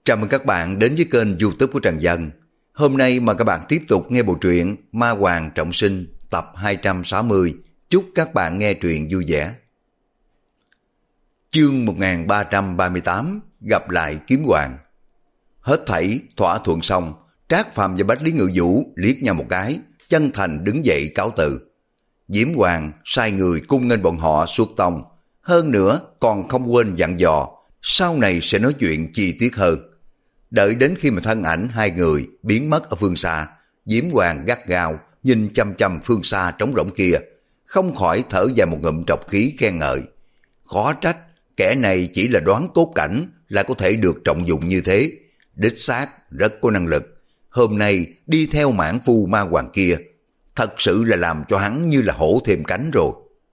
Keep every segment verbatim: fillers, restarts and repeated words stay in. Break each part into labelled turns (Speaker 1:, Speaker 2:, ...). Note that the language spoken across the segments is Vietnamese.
Speaker 1: Chào mừng các bạn đến với kênh YouTube của Trần Dân. Hôm nay mà các bạn tiếp tục nghe bộ truyện Ma Hoàng Trọng Sinh tập hai trăm sáu mươi. Chúc các bạn nghe truyện vui vẻ. Chương một nghìn ba trăm ba mươi tám, gặp lại Kiếm Hoàng. Hết thảy thỏa thuận xong, Trác Phàm và Bách Lý Ngự Vũ liếc nhau một cái, chân thành đứng dậy cáo từ. Diễm Hoàng sai người cung nghênh bọn họ xuất tông, hơn nữa còn không quên dặn dò sau này sẽ nói chuyện chi tiết hơn. Đợi đến khi mà thân ảnh hai người biến mất ở phương xa, Diễm Hoàng gắt gao nhìn chăm chăm phương xa trống rỗng kia, không khỏi thở dài một ngụm trọc khí khen ngợi. Khó trách kẻ này chỉ là đoán cốt cảnh là có thể được trọng dụng như thế, đích xác rất có năng lực. Hôm nay đi theo mãn phu ma hoàng kia, thật sự là làm cho hắn như là hổ thêm cánh rồi.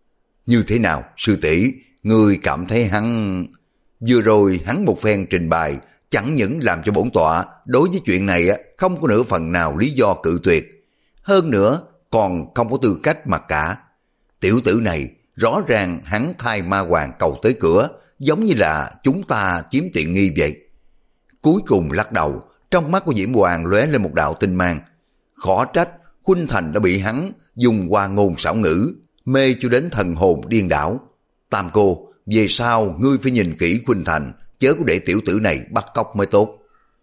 Speaker 1: Như thế nào sư tỷ, ngươi cảm thấy hắn... Vừa rồi hắn một phen trình bày chẳng những làm cho bổn tọa đối với chuyện này không có nửa phần nào lý do cự tuyệt, hơn nữa còn không có tư cách mà cả. Tiểu tử này rõ ràng hắn thay ma hoàng cầu tới cửa, giống như là chúng ta chiếm tiện nghi vậy. Cuối cùng lắc đầu, trong mắt của Diễm Hoàng lóe lên một đạo tinh mang. Khó trách Khuynh Thành đã bị hắn dùng hoa ngôn xảo ngữ mê cho đến thần hồn điên đảo. Tam cô, về sau ngươi phải nhìn kỹ Khuynh Thành, chớ có để tiểu tử này bắt cóc mới tốt.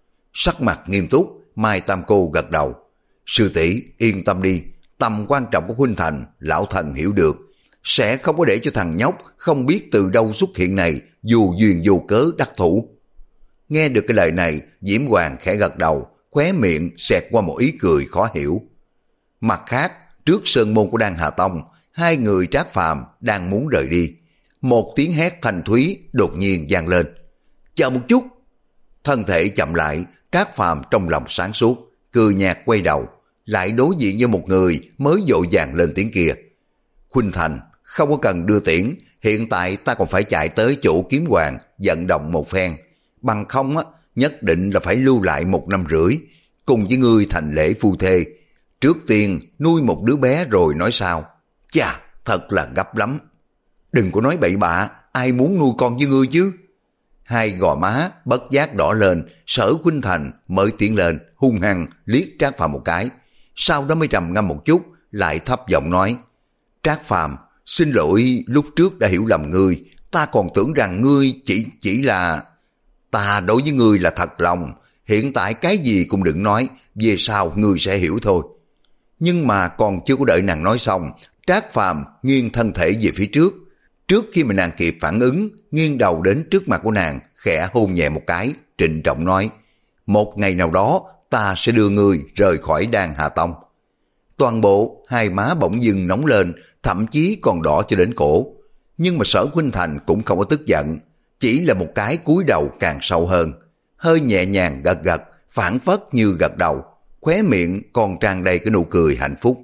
Speaker 1: Sắc mặt nghiêm túc, Mai Tam cô gật đầu. Sư tỷ yên tâm đi, tầm quan trọng của Khuynh Thành lão thần hiểu được, sẽ không có để cho thằng nhóc không biết từ đâu xuất hiện này dù duyên vô cớ đắc thủ. Nghe được cái lời này, Diễm Hoàng khẽ gật đầu, khóe miệng xẹt qua một ý cười khó hiểu. Mặt khác, trước sơn môn của Đan Hà Tông, hai người Trác Phàm đang muốn rời đi. Một tiếng hét thanh thúy đột nhiên vang lên. Chờ một chút. Thân thể chậm lại, Trác Phàm trong lòng sáng suốt, cười nhạt quay đầu, lại đối diện với một người mới vội vàng lên tiếng kia. Khuynh Thành, không có cần đưa tiễn, hiện tại ta còn phải chạy tới chỗ Kiếm Hoàng vận động một phen, bằng không á nhất định là phải lưu lại một năm rưỡi, cùng với ngươi thành lễ phu thê. Trước tiên nuôi một đứa bé rồi nói sao. Chà, thật là gấp lắm. Đừng có nói bậy bạ, ai muốn nuôi con với ngươi chứ. Hai gò má bất giác đỏ lên, Sở Khuynh Thành mới tiến lên hung hăng liếc Trác Phàm một cái, sau đó mới trầm ngâm một chút, lại thấp giọng nói. Trác Phàm, xin lỗi lúc trước đã hiểu lầm ngươi, ta còn tưởng rằng ngươi chỉ chỉ là... Ta đối với ngươi là thật lòng, hiện tại cái gì cũng đừng nói, về sau ngươi sẽ hiểu thôi. Nhưng mà còn chưa có đợi nàng nói xong, Trác Phàm nghiêng thân thể về phía trước. Trước khi mà nàng kịp phản ứng, nghiêng đầu đến trước mặt của nàng, khẽ hôn nhẹ một cái, trịnh trọng nói. Một ngày nào đó, ta sẽ đưa ngươi rời khỏi Đan Hà Tông. Toàn bộ hai má bỗng dưng nóng lên, thậm chí còn đỏ cho đến cổ. Nhưng mà Sở Khuynh Thành cũng không có tức giận, chỉ là một cái cúi đầu càng sâu hơn, hơi nhẹ nhàng gật gật, phản phất như gật đầu, khóe miệng còn tràn đầy cái nụ cười hạnh phúc.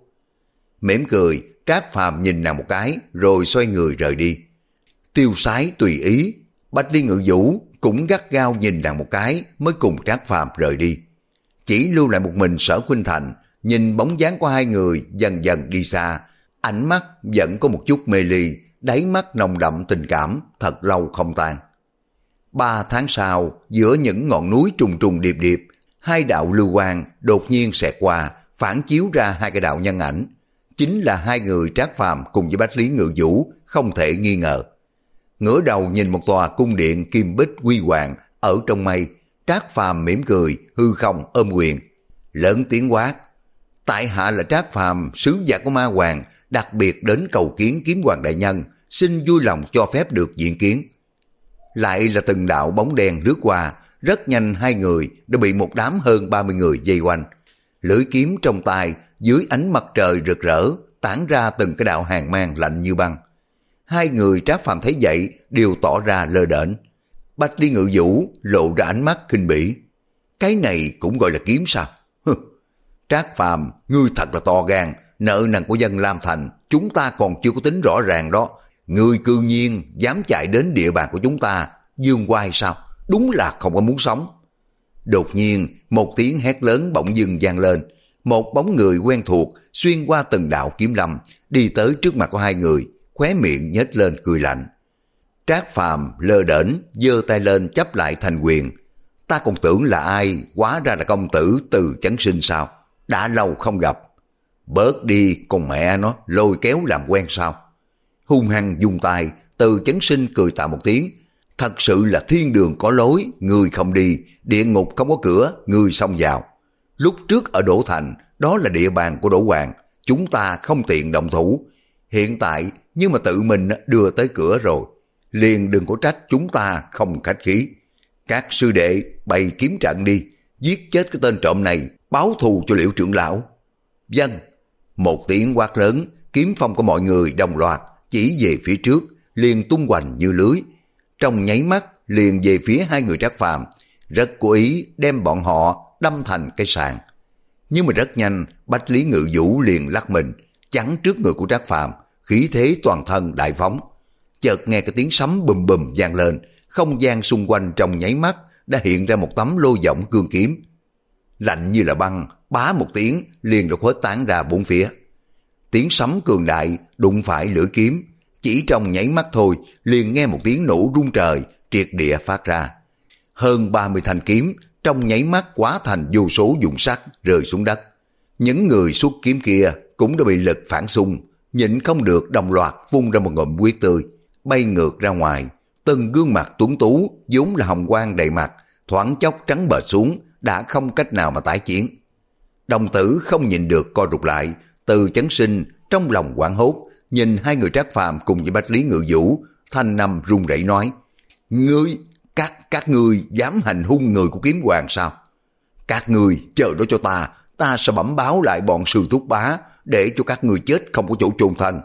Speaker 1: Mỉm cười, Trác Phàm nhìn nàng một cái, rồi xoay người rời đi. Tiêu sái tùy ý, Bách Lý Ngự Vũ cũng gắt gao nhìn nàng một cái, mới cùng Trác Phàm rời đi. Chỉ lưu lại một mình Sở Khuynh Thành, nhìn bóng dáng của hai người dần dần đi xa, ánh mắt vẫn có một chút mê ly, đáy mắt nồng đậm tình cảm, thật lâu không tan. Ba tháng sau, giữa những ngọn núi trùng trùng điệp điệp, hai đạo lưu quang đột nhiên xẹt qua, phản chiếu ra hai cái đạo nhân ảnh. Chính là hai người Trác Phàm cùng với Bách Lý Ngự Vũ, không thể nghi ngờ. Ngửa đầu nhìn một tòa cung điện kim bích huy hoàng ở trong mây, Trác Phàm mỉm cười, hư không ôm quyền, lớn tiếng quát. Tại hạ là Trác Phàm, sứ giả của ma hoàng, đặc biệt đến cầu kiến Kiếm Hoàng đại nhân, xin vui lòng cho phép được diện kiến. Lại là từng đạo bóng đen lướt qua, rất nhanh hai người đã bị một đám hơn ba mươi người vây quanh. Lưỡi kiếm trong tay, dưới ánh mặt trời rực rỡ, tản ra từng cái đạo hàn mang lạnh như băng. Hai người Trác Phàm thấy vậy đều tỏ ra lơ đễnh. Bách Lý Ngự Vũ lộ ra ánh mắt khinh bỉ. Cái này cũng gọi là kiếm sao? Hừ. Trác Phàm, ngươi thật là to gan, nợ nần của dân Lam Thành chúng ta còn chưa có tính rõ ràng đó. Ngươi cư nhiên dám chạy đến địa bàn của chúng ta, dương oai sao? Đúng là không có muốn sống. Đột nhiên một tiếng hét lớn bỗng dưng vang lên, một bóng người quen thuộc xuyên qua từng đạo kiếm lâm, đi tới trước mặt của hai người, khóe miệng nhếch lên cười lạnh. Trác Phàm lơ đễnh giơ tay lên chắp lại thành quyền. Ta còn tưởng là ai, hóa ra là công tử Từ Chấn Sinh sao? Đã lâu không gặp. Bớt đi, con mẹ nó, lôi kéo làm quen sao? Hung hăng dùng tay, Từ Chấn Sinh cười tạ một tiếng. Thật sự là thiên đường có lối, người không đi, địa ngục không có cửa, người xông vào. Lúc trước ở Đỗ Thành, đó là địa bàn của Đỗ Hoàng, chúng ta không tiện động thủ. Hiện tại, nhưng mà tự mình đưa tới cửa rồi, liền đừng có trách chúng ta không khách khí. Các sư đệ bày kiếm trận đi, giết chết cái tên trộm này, báo thù cho Liễu trưởng lão. Vâng. Một tiếng quát lớn, kiếm phong của mọi người đồng loạt chỉ về phía trước, liền tung hoành như lưới. Trong nháy mắt liền về phía hai người Trác Phàm, rất cố ý đem bọn họ đâm thành cái sàn. Nhưng mà rất nhanh, Bách Lý Ngự Vũ liền lắc mình, chắn trước người của Trác Phàm, khí thế toàn thân đại phóng. Chợt nghe cái tiếng sấm bùm bùm vang lên, không gian xung quanh trong nháy mắt đã hiện ra một tấm lô võng cương kiếm. Lạnh như là băng, bá một tiếng liền được khuếch tán ra bốn phía. Tiếng sấm cường đại đụng phải lưỡi kiếm, chỉ trong nháy mắt thôi liền nghe một tiếng nổ rung trời triệt địa phát ra. Hơn ba mươi thanh kiếm trong nháy mắt hóa thành vô số vụn sắt rơi xuống đất. Những người xuất kiếm kia cũng đã bị lực phản xung, nhịn không được đồng loạt vung ra một ngụm huyết tươi, bay ngược ra ngoài. Từng gương mặt tuấn tú vốn là hồng quang đầy mặt, thoáng chốc trắng bệch xuống, đã không cách nào mà tái chiến. Đồng tử không nhịn được co rụt lại, Từ Chấn Sinh trong lòng hoảng hốt, nhìn hai người Trác Phàm cùng với Bách Lý Ngự Vũ, thanh năm run rẩy nói: Ngươi, các các ngươi dám hành hung người của kiếm hoàng sao? Các ngươi chờ đó cho ta, ta sẽ bẩm báo lại bọn sư thúc bá, để cho các ngươi chết không có chỗ chôn thân.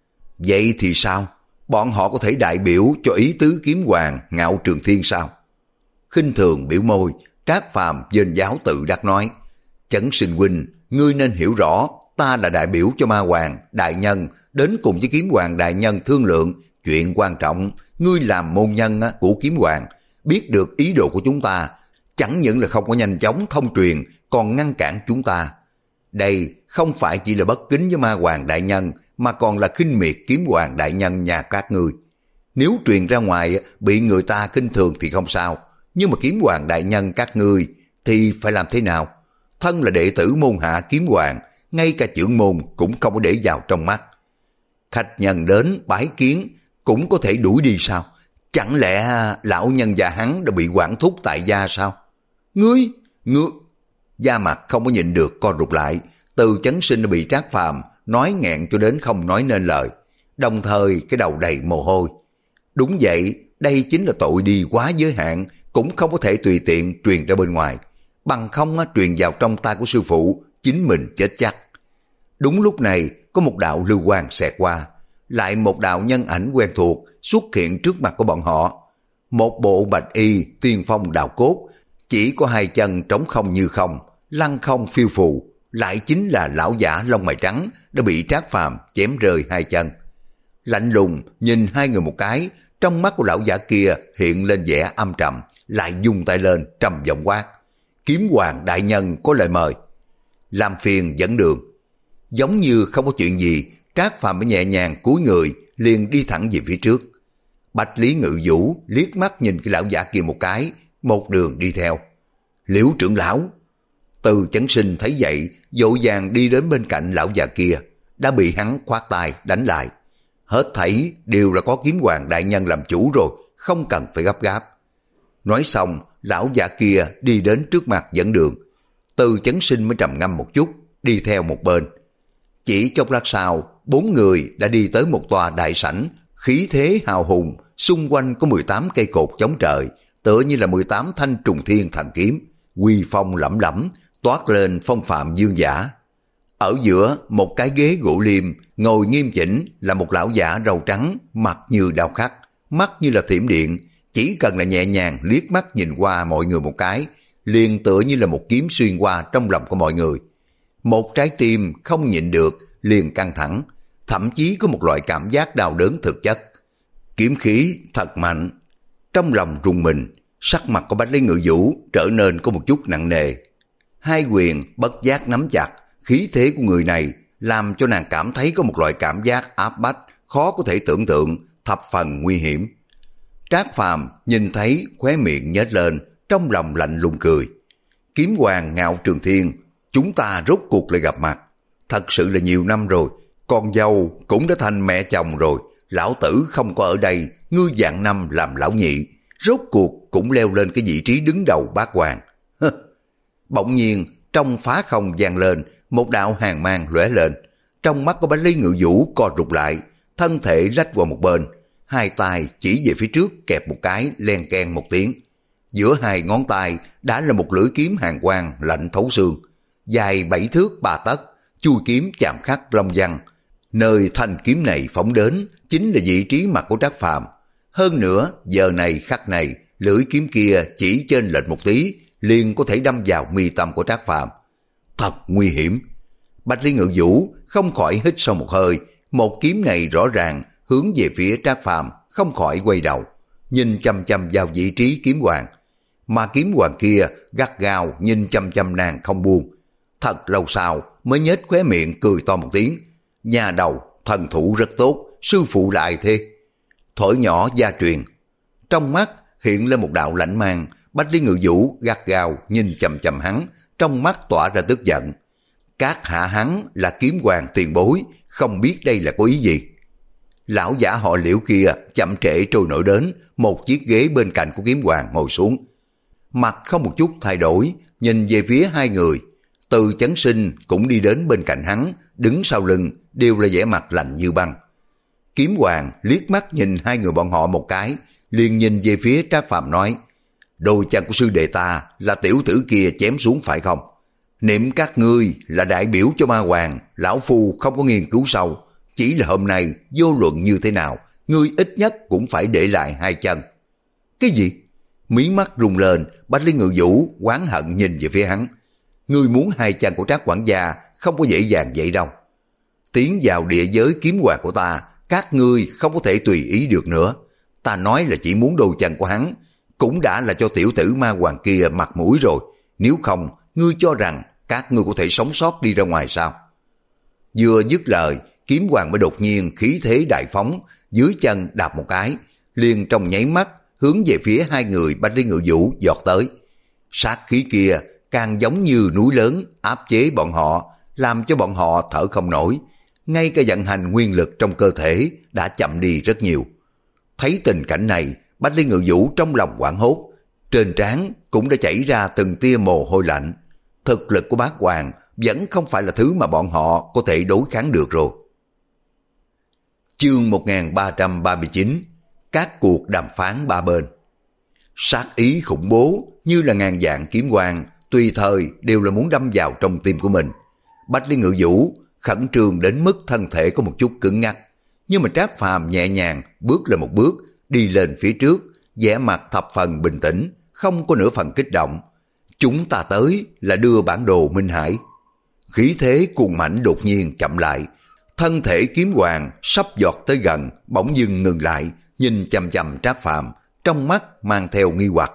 Speaker 1: Vậy thì sao? Bọn họ có thể đại biểu cho ý tứ kiếm hoàng Ngạo Trường Thiên sao? Khinh thường biểu môi, Trác Phàm dên giáo tự đắc nói: Chấn Sinh huynh, ngươi nên hiểu rõ, ta là đại biểu cho ma hoàng đại nhân đến cùng với kiếm hoàng đại nhân thương lượng chuyện quan trọng. Ngươi làm môn nhân của kiếm hoàng, biết được ý đồ của chúng ta, chẳng những là không có nhanh chóng thông truyền, còn ngăn cản chúng ta. Đây không phải chỉ là bất kính với ma hoàng đại nhân, mà còn là khinh miệt kiếm hoàng đại nhân nhà các ngươi. Nếu truyền ra ngoài bị người ta khinh thường thì không sao, nhưng mà kiếm hoàng đại nhân các ngươi thì phải làm thế nào? Thân là đệ tử môn hạ kiếm hoàng, ngay cả trưởng môn cũng không có để vào trong mắt. Khách nhân đến bái kiến cũng có thể đuổi đi sao? Chẳng lẽ lão nhân già hắn đã bị quản thúc tại gia sao? Ngươi, ngươi... Da mặt không có nhịn được co rụt lại, Từ Chấn Sinh đã bị Trác Phàm nói nghẹn cho đến không nói nên lời, đồng thời cái đầu đầy mồ hôi. Đúng vậy, đây chính là tội đi quá giới hạn, cũng không có thể tùy tiện truyền ra bên ngoài, bằng không á, truyền vào trong tay của sư phụ, chính mình chết chắc. Đúng lúc này, có một đạo lưu quang xẹt qua, lại một đạo nhân ảnh quen thuộc xuất hiện trước mặt của bọn họ. Một bộ bạch y tiên phong đạo cốt, chỉ có hai chân trống không như không, lăng không phiêu phù, lại chính là lão giả lông mày trắng đã bị Trác Phàm chém rơi hai chân. Lạnh lùng nhìn hai người một cái, trong mắt của lão giả kia hiện lên vẻ âm trầm, lại dung tay lên trầm giọng quát: Kiếm hoàng đại nhân có lời mời. Làm phiền dẫn đường. Giống như không có chuyện gì, Trác Phàm mới nhẹ nhàng cúi người, liền đi thẳng về phía trước. Bách Lý Ngự Vũ liếc mắt nhìn cái lão giả kia một cái, một đường đi theo. Liễu trưởng lão. Từ Chấn Sinh thấy vậy, vội vàng đi đến bên cạnh lão già kia, đã bị hắn khoát tay đánh lại. Hết thảy đều là có kiếm hoàng đại nhân làm chủ rồi, không cần phải gấp gáp. Nói xong, lão già kia đi đến trước mặt dẫn đường. Từ Chấn Sinh mới trầm ngâm một chút, đi theo một bên. Chỉ chốc lát sau, bốn người đã đi tới một tòa đại sảnh, khí thế hào hùng, xung quanh có mười tám cây cột chống trời, tựa như là mười tám thanh trùng thiên thần kiếm, uy phong lẫm lẫm, toát lên phong phạm dương giả. Ở giữa một cái ghế gỗ liêm, ngồi nghiêm chỉnh là một lão giả râu trắng, mặt như đao khắc, mắt như là thiểm điện, chỉ cần là nhẹ nhàng liếc mắt nhìn qua mọi người một cái, liền tựa như là một kiếm xuyên qua trong lòng của mọi người. Một trái tim không nhịn được liền căng thẳng, thậm chí có một loại cảm giác đau đớn thực chất. Kiếm khí thật mạnh. Trong lòng rùng mình, sắc mặt của Bách Lý Ngự Vũ trở nên có một chút nặng nề. Hai quyền bất giác nắm chặt, khí thế của người này làm cho nàng cảm thấy có một loại cảm giác áp bách, khó có thể tưởng tượng, thập phần nguy hiểm. Trác Phàm nhìn thấy khóe miệng nhếch lên, trong lòng lạnh lùng cười. Kiếm hoàng Ngạo Trường Thiên, chúng ta rốt cuộc lại gặp mặt. Thật sự là nhiều năm rồi, con dâu cũng đã thành mẹ chồng rồi, lão tử không có ở đây, ngươi vạn năm làm lão nhị, rốt cuộc cũng leo lên cái vị trí đứng đầu bát hoàng. Bỗng nhiên, trong phá không vang lên, một đạo hàn mang lóe lên, trong mắt của Bách Lý Ngự Vũ co rụt lại, thân thể lách qua một bên, hai tay chỉ về phía trước kẹp một cái, len keng một tiếng. Giữa hai ngón tay đã là một lưỡi kiếm hàn quang lạnh thấu xương, dài bảy thước ba tấc, chui kiếm chạm khắc long văn. Nơi thanh kiếm này phóng đến chính là vị trí mặt của Trác Phàm. Hơn nữa, giờ này khắc này, lưỡi kiếm kia chỉ chênh lệch một tí, liền có thể đâm vào mi tâm của Trác Phàm. Thật nguy hiểm. Bách Lý Ngự Vũ không khỏi hít sâu một hơi, một kiếm này rõ ràng hướng về phía Trác Phàm, không khỏi quay đầu, nhìn chăm chăm vào vị trí kiếm hoàng. Mà kiếm hoàng kia gắt gao nhìn chăm chăm nàng không buông. Thật lâu sau mới nhếch khóe miệng cười to một tiếng. Nhà đầu, thần thủ rất tốt, sư phụ lại thế. Thổi nhỏ gia truyền. Trong mắt hiện lên một đạo lãnh mang, Bách Lý Ngự Vũ gắt gao nhìn chầm chầm hắn, trong mắt tỏa ra tức giận. Các hạ hắn là kiếm hoàng tiền bối, không biết đây là có ý gì. Lão giả họ Liễu kia chậm trễ trôi nổi đến, một chiếc ghế bên cạnh của kiếm hoàng ngồi xuống. Mặt không một chút thay đổi, nhìn về phía hai người. Từ Chấn Sinh cũng đi đến bên cạnh hắn, đứng sau lưng, đều là vẻ mặt lạnh như băng. Kiếm hoàng liếc mắt nhìn hai người bọn họ một cái, liền nhìn về phía Trác Phàm nói, đôi chân của sư đệ ta là tiểu tử kia chém xuống phải không? Niệm các ngươi là đại biểu cho ma hoàng, lão phu không có nghiên cứu sâu, chỉ là hôm nay vô luận như thế nào, ngươi ít nhất cũng phải để lại hai chân. Cái gì? Mí mắt rung lên, Bách Lý Ngự Vũ oán hận nhìn về phía hắn. Ngươi muốn hai chân của Trác quản gia không có dễ dàng vậy đâu. Tiến vào địa giới kiếm hoàng của ta, các ngươi không có thể tùy ý được nữa. Ta nói là chỉ muốn đôi chân của hắn, cũng đã là cho tiểu tử ma hoàng kia mặt mũi rồi. Nếu không, ngươi cho rằng các ngươi có thể sống sót đi ra ngoài sao? Vừa dứt lời, kiếm hoàng mới đột nhiên khí thế đại phóng, dưới chân đạp một cái, liền trong nháy mắt hướng về phía hai người Bách Lý Ngự Vũ giọt tới. Sát khí kia càng giống như núi lớn áp chế bọn họ, làm cho bọn họ thở không nổi. Ngay cả vận hành nguyên lực trong cơ thể đã chậm đi rất nhiều. Thấy tình cảnh này, Bách Lý Ngự Vũ trong lòng hoảng hốt, trên trán cũng đã chảy ra từng tia mồ hôi lạnh. Thực lực của bát hoàng vẫn không phải là thứ mà bọn họ có thể đối kháng được rồi. Chương một nghìn ba trăm ba mươi chín. Các cuộc đàm phán ba bên. Sát ý khủng bố như là ngàn vạn kiếm quang, tùy thời đều là muốn đâm vào trong tim của mình. Bách Lý Ngự Vũ khẩn trương đến mức thân thể có một chút cứng ngắc, nhưng mà Trác Phàm nhẹ nhàng bước lên một bước, đi lên phía trước, vẻ mặt thập phần bình tĩnh, không có nửa phần kích động. Chúng ta tới là đưa bản đồ Minh Hải. Khí thế cuồng mãnh đột nhiên chậm lại, thân thể kiếm hoàng sắp giọt tới gần, bỗng dưng ngừng lại, nhìn chằm chằm Trác Phàm, trong mắt mang theo nghi hoặc.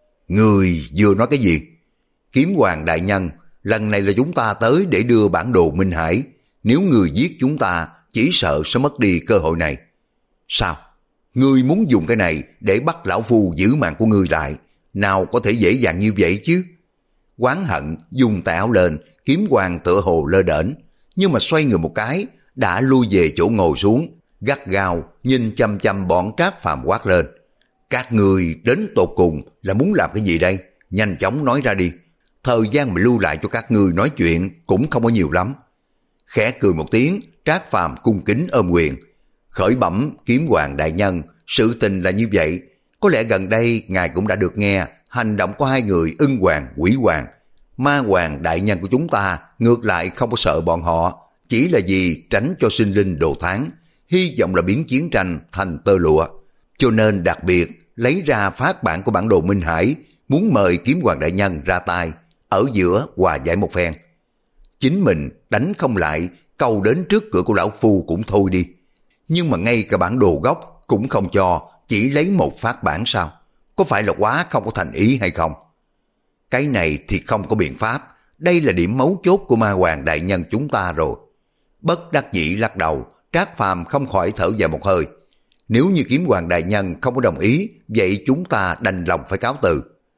Speaker 1: Người vừa nói cái gì? Kiếm hoàng đại nhân, lần này là chúng ta tới để đưa bản đồ Minh Hải. Nếu người giết chúng ta, chỉ sợ sẽ mất đi cơ hội này. Sao? Ngươi muốn dùng cái này để bắt lão phu giữ mạng của ngươi lại, nào có thể dễ dàng như vậy chứ? Oán hận dùng tay áo lên, kiếm hoàng tựa hồ lơ đễnh, nhưng mà xoay người một cái, đã lui về chỗ ngồi xuống, gắt gao nhìn chăm chăm bọn Trác Phàm quát lên. Các người đến tột cùng là muốn làm cái gì đây? Nhanh chóng nói ra đi. Thời gian mà lưu lại cho các người nói chuyện cũng không có nhiều lắm. Khẽ cười một tiếng, Trác Phàm cung kính ôm quyền. Khởi bẩm kiếm hoàng đại nhân, sự tình là như vậy. Có lẽ gần đây ngài cũng đã được nghe hành động của hai người ưng hoàng, quỷ hoàng. Ma hoàng đại nhân của chúng ta ngược lại không có sợ bọn họ, chỉ là vì tránh cho sinh linh đồ tháng, hy vọng là biến chiến tranh thành tơ lụa. Cho nên đặc biệt lấy ra phát bản của bản đồ Minh Hải, muốn mời kiếm hoàng đại nhân ra tay, ở giữa hòa giải một phen. Chính mình đánh không lại, câu đến trước cửa của lão phu cũng thôi đi. Nhưng mà ngay cả bản đồ gốc cũng không cho, chỉ lấy một phát bản sao? Có phải là quá không có thành ý hay không? Cái này thì không có biện pháp, đây là điểm mấu chốt của ma hoàng đại nhân chúng ta rồi. Bất đắc dĩ lắc đầu, Trác Phàm không khỏi thở dài một hơi. Nếu như kiếm hoàng đại nhân không có đồng ý, vậy chúng ta đành lòng phải cáo từ.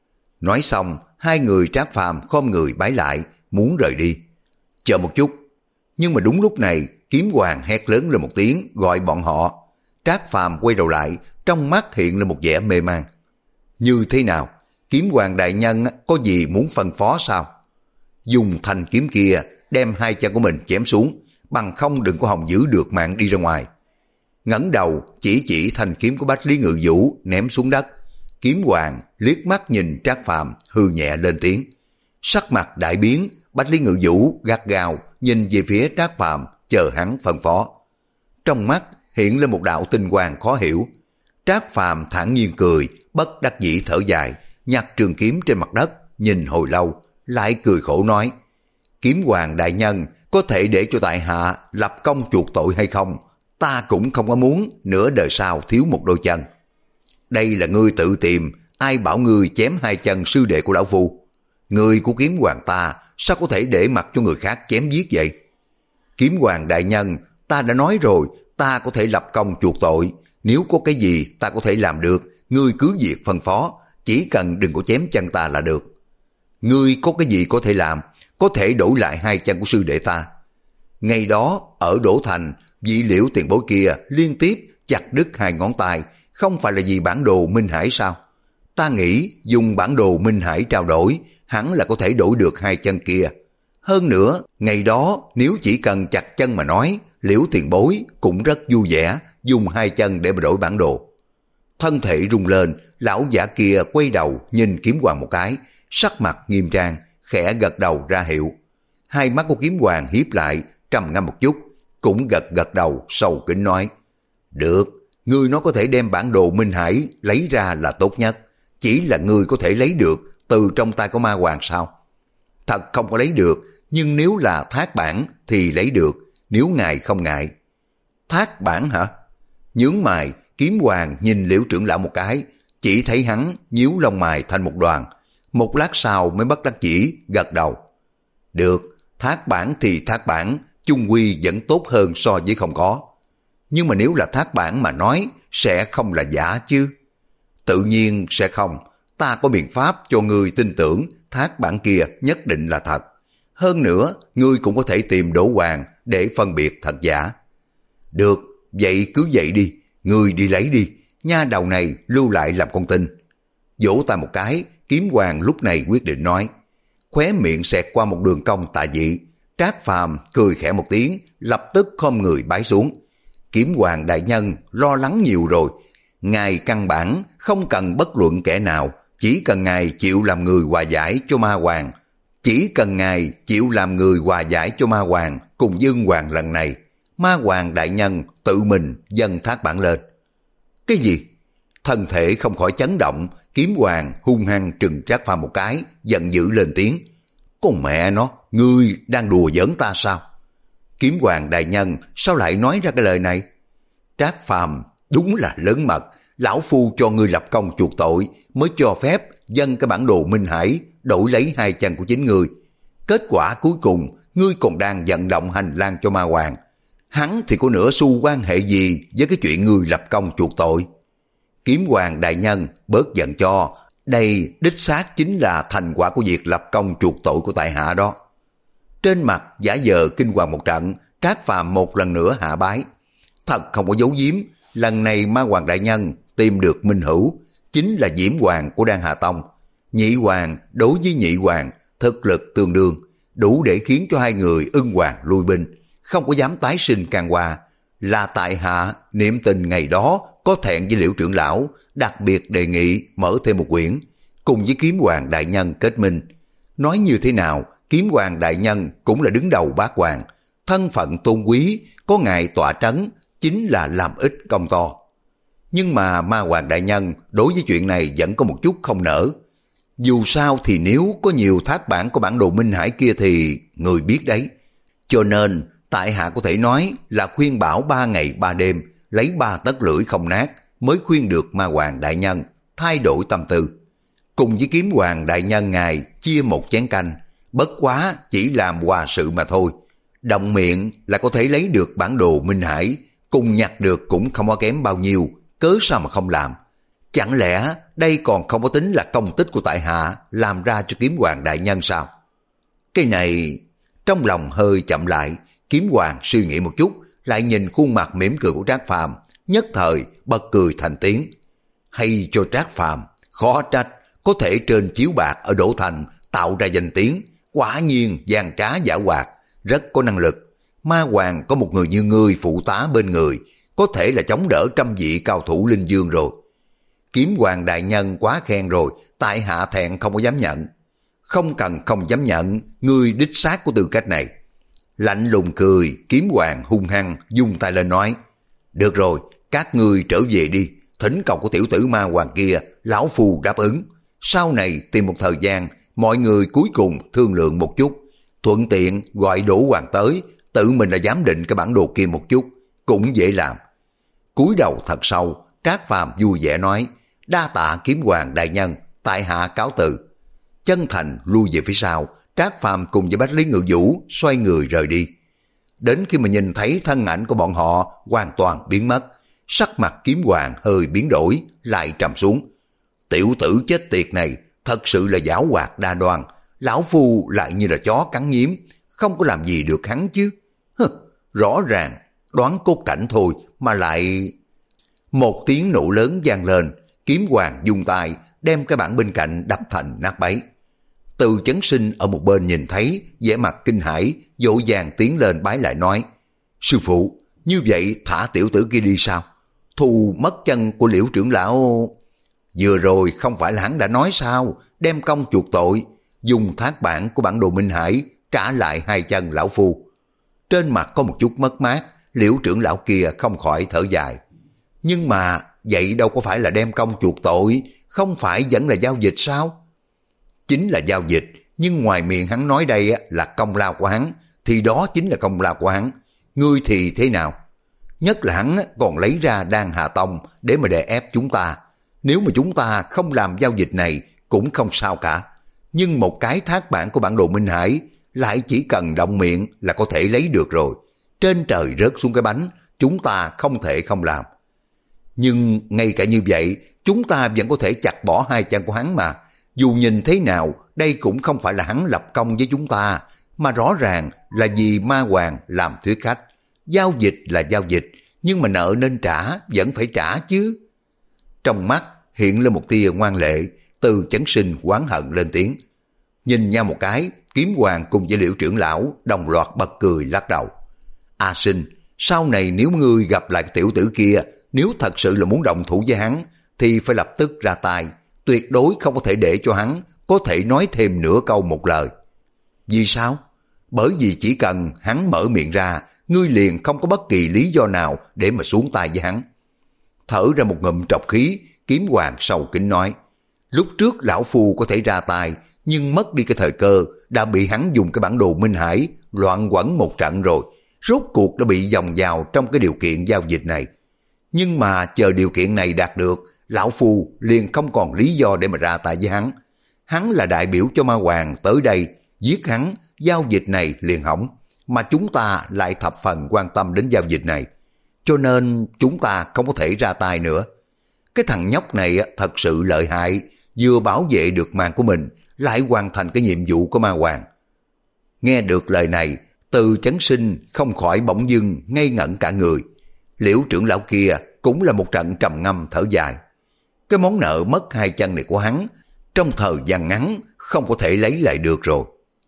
Speaker 1: Nói xong, hai người Trác Phàm khom người bái lại, muốn rời đi. Chờ một chút. Nhưng mà đúng lúc này, Kiếm Hoàng hét lớn lên một tiếng gọi bọn họ. Trác Phàm quay đầu lại, trong mắt hiện lên một vẻ mê man. Như thế nào? Kiếm Hoàng đại nhân có gì muốn phân phó sao? Dùng thanh kiếm kia đem hai chân của mình chém xuống, bằng không đừng có hòng giữ được mạng đi ra ngoài. Ngẩng đầu chỉ chỉ thanh kiếm của Bách Lý Ngự Vũ ném xuống đất. Kiếm Hoàng liếc mắt nhìn Trác Phàm hư nhẹ lên tiếng. Sắc mặt đại biến, Bách Lý Ngự Vũ gắt gao nhìn về phía Trác Phàm chờ hắn phân phó. Trong mắt hiện lên một đạo tinh quang khó hiểu. Trác Phàm thản nhiên cười, bất đắc dĩ thở dài, nhặt trường kiếm trên mặt đất, nhìn hồi lâu, lại cười khổ nói: Kiếm Hoàng đại nhân, có thể để cho tại hạ lập công chuộc tội hay không? Ta cũng không có muốn nửa đời sau thiếu một đôi chân. Đây là ngươi tự tìm, ai bảo ngươi chém hai chân sư đệ của lão phu? Người của Kiếm Hoàng ta sao có thể để mặc cho người khác chém giết vậy? Kiếm Hoàng đại nhân, ta đã nói rồi, ta có thể lập công chuộc tội. Nếu có cái gì ta có thể làm được, ngươi cứ việc phân phó, chỉ cần đừng có chém chân ta là được. Ngươi có cái gì có thể làm, có thể đổi lại hai chân của sư đệ ta. Ngày đó, ở Đỗ Thành, vị Liễu tiền bối kia liên tiếp chặt đứt hai ngón tay, không phải là vì bản đồ Minh Hải sao? Ta nghĩ dùng bản đồ Minh Hải trao đổi, hẳn là có thể đổi được hai chân kia. Hơn nữa, ngày đó nếu chỉ cần chặt chân mà nói, Liễu tiền bối cũng rất vui vẻ, dùng hai chân để mà đổi bản đồ. Thân thể rung lên, lão giả kia quay đầu nhìn Kiếm Hoàng một cái, sắc mặt nghiêm trang, khẽ gật đầu ra hiệu. Hai mắt của Kiếm Hoàng hiếp lại, trầm ngâm một chút, cũng gật gật đầu sâu kính nói: Được, ngươi nói có thể đem bản đồ Minh Hải lấy ra là tốt nhất, chỉ là ngươi có thể lấy được từ trong tay của Ma Hoàng sao? Thật không có lấy được, nhưng nếu là thác bản thì lấy được, nếu ngài không ngại. Thác bản hả? Nhướng mày, Kiếm Hoàng nhìn Liễu trưởng lão một cái, chỉ thấy hắn nhíu lông mày thành một đoàn, một lát sau mới bất đắc dĩ gật đầu. Được, thác bản thì thác bản, chung quy vẫn tốt hơn so với không có. Nhưng mà nếu là thác bản mà nói, sẽ không là giả chứ? Tự nhiên sẽ không, ta có biện pháp cho ngươi tin tưởng thác bản kia nhất định là thật. Hơn nữa, ngươi cũng có thể tìm Đỗ Hoàng để phân biệt thật giả. Được, vậy cứ vậy đi, ngươi đi lấy đi, nha đầu này lưu lại làm con tin. Vỗ tay một cái, Kiếm Hoàng lúc này quyết định nói. Khóe miệng xẹt qua một đường cong tà dị, Trác Phàm cười khẽ một tiếng, lập tức khom người bái xuống. Kiếm Hoàng đại nhân lo lắng nhiều rồi, ngài căn bản không cần bất luận kẻ nào, chỉ cần ngài chịu làm người hòa giải cho Ma Hoàng. Chỉ cần ngài chịu làm người hòa giải cho Ma Hoàng cùng Dương Hoàng lần này, Ma Hoàng đại nhân tự mình dâng thác bản lên. Cái gì? Thân thể không khỏi chấn động, Kiếm Hoàng hung hăng trừng Trác Phàm một cái, giận dữ lên tiếng. Con mẹ nó, ngươi đang đùa giỡn ta sao? Kiếm Hoàng đại nhân sao lại nói ra cái lời này? Trác Phàm đúng là lớn mật, lão phu cho ngươi lập công chuộc tội mới cho phép dâng cái bản đồ Minh Hải đổi lấy hai chân của chính ngươi. Kết quả cuối cùng ngươi còn đang vận động hành lang cho Ma Hoàng. Hắn thì có nửa xu quan hệ gì với cái chuyện ngươi lập công chuộc tội? Kiếm Hoàng đại nhân bớt giận cho, đây đích xác chính là thành quả của việc lập công chuộc tội của tại hạ đó. Trên mặt giả vờ kinh hoàng một trận, Trác Phàm một lần nữa hạ bái. Thật không có giấu giếm, lần này Ma Hoàng đại nhân tìm được minh hữu, chính là Diễm Hoàng của Đan Hà Tông. Nhị Hoàng đối với Nhị Hoàng thực lực tương đương, đủ để khiến cho hai người ưng hoàng lui binh, không có dám tái sinh can qua. Là tại hạ niệm tình ngày đó có thẹn với Liễu trưởng lão, đặc biệt đề nghị mở thêm một quyển, cùng với Kiếm Hoàng đại nhân kết minh. Nói như thế nào, Kiếm Hoàng đại nhân cũng là đứng đầu bát hoàng, thân phận tôn quý, có ngài tọa trấn, chính là làm ít công to. Nhưng mà Ma Hoàng đại nhân đối với chuyện này vẫn có một chút không nỡ. Dù sao thì nếu có nhiều thác bản của bản đồ Minh Hải kia thì người biết đấy. Cho nên tại hạ có thể nói là khuyên bảo ba ngày ba đêm, lấy ba tấc lưỡi không nát mới khuyên được Ma Hoàng đại nhân thay đổi tâm tư. Cùng với Kiếm Hoàng đại nhân ngài chia một chén canh, bất quá chỉ làm hòa sự mà thôi. Động miệng là có thể lấy được bản đồ Minh Hải, cùng nhặt được cũng không có kém bao nhiêu, cớ sao mà không làm. Chẳng lẽ đây còn không có tính là công tích của tại hạ làm ra cho kiếm hoàng đại nhân sao? Cái này, trong lòng hơi chậm lại, kiếm hoàng suy nghĩ một chút, lại nhìn khuôn mặt mỉm cười của Trác Phàm, nhất thời bật cười thành tiếng. Hay cho Trác Phàm, khó trách có thể trên chiếu bạc ở Đỗ Thành tạo ra danh tiếng, quả nhiên gian trá giả hoạt, rất có năng lực. Ma hoàng có một người như ngươi phụ tá bên người, có thể là chống đỡ trăm vị cao thủ linh dương rồi. Kiếm hoàng đại nhân quá khen rồi, tại hạ thẹn không có dám nhận. Không cần không dám nhận, ngươi đích xác của tư cách này. Lạnh lùng cười, kiếm hoàng hung hăng dung tay lên nói, được rồi, các ngươi trở về đi, thỉnh cầu của tiểu tử ma hoàng kia, lão phu đáp ứng. Sau này tìm một thời gian, mọi người cuối cùng thương lượng một chút, thuận tiện gọi Đỗ Hoàng tới, tự mình là giám định cái bản đồ kia một chút, cũng dễ làm. Cúi đầu thật sâu, Trác Phàm vui vẻ nói, đa tạ kiếm hoàng đại nhân, tại hạ cáo từ. Chân thành lui về phía sau, Trác Phàm cùng với Bách Lý Ngự Vũ xoay người rời đi. Đến khi mà nhìn thấy thân ảnh của bọn họ hoàn toàn biến mất, sắc mặt kiếm hoàng hơi biến đổi, lại trầm xuống. Tiểu tử chết tiệt này thật sự là giảo hoạt đa đoan, lão phu lại như là chó cắn nhím, không có làm gì được hắn chứ. Hừ, rõ ràng đoán cốt cảnh thôi mà lại... Một tiếng nổ lớn vang lên, kiếm hoàng dùng tay đem cái bản bên cạnh đập thành nát bấy. Từ Chấn Sinh ở một bên nhìn thấy, vẻ mặt kinh hãi, vội vàng tiến lên bái lại nói, sư phụ, như vậy thả tiểu tử kia đi sao? Thù mất chân của Liễu trưởng lão... Vừa rồi không phải là hắn đã nói sao, đem công chuộc tội, dùng thác bản của bản đồ Minh Hải trả lại hai chân lão phu. Trên mặt có một chút mất mát, Liễu trưởng lão kia không khỏi thở dài. Nhưng mà vậy đâu có phải là đem công chuộc tội, không phải vẫn là giao dịch sao? Chính là giao dịch, nhưng ngoài miệng hắn nói đây là công lao của hắn, thì đó chính là công lao của hắn. Ngươi thì thế nào? Nhất là hắn còn lấy ra Đan Hà Tông để mà đè ép chúng ta. Nếu mà chúng ta không làm giao dịch này cũng không sao cả. Nhưng một cái thác bản của bản đồ Minh Hải lại chỉ cần động miệng là có thể lấy được rồi. Trên trời rớt xuống cái bánh, chúng ta không thể không làm. Nhưng ngay cả như vậy, chúng ta vẫn có thể chặt bỏ hai chân của hắn mà. Dù nhìn thế nào, đây cũng không phải là hắn lập công với chúng ta, mà rõ ràng là vì ma hoàng làm thuyết khách. Giao dịch là giao dịch, nhưng mà nợ nên trả, vẫn phải trả chứ. Trong mắt hiện lên một tia ngoan lệ, Từ Chấn Sinh oán hận lên tiếng. Nhìn nhau một cái, kiếm hoàng cùng với Liễu trưởng lão đồng loạt bật cười lắc đầu. A Sinh, sau này nếu ngươi gặp lại tiểu tử kia, nếu thật sự là muốn động thủ với hắn, thì phải lập tức ra tay, tuyệt đối không có thể để cho hắn có thể nói thêm nửa câu một lời. Vì sao? Bởi vì chỉ cần hắn mở miệng ra, ngươi liền không có bất kỳ lý do nào để mà xuống tay với hắn. Thở ra một ngụm trọc khí, kiếm hoàng sầu kính nói, lúc trước lão phu có thể ra tay, nhưng mất đi cái thời cơ, đã bị hắn dùng cái bản đồ Minh Hải loạn quẩn một trận rồi, rốt cuộc đã bị dòng vào trong cái điều kiện giao dịch này. Nhưng mà chờ điều kiện này đạt được, lão phu liền không còn lý do để mà ra tay với hắn. Hắn là đại biểu cho ma hoàng tới đây, giết hắn, giao dịch này liền hỏng, mà chúng ta lại thập phần quan tâm đến giao dịch này. Cho nên chúng ta không có thể ra tay nữa. Cái thằng nhóc này thật sự lợi hại, vừa bảo vệ được mạng của mình, lại hoàn thành cái nhiệm vụ của ma hoàng. Nghe được lời này, Từ Chấn Sinh không khỏi bỗng dưng ngây ngẩn cả người. Liễu trưởng lão kia cũng là một trận trầm ngâm thở dài. Cái món nợ mất hai chân này của hắn, trong thời gian ngắn không có thể lấy lại được rồi.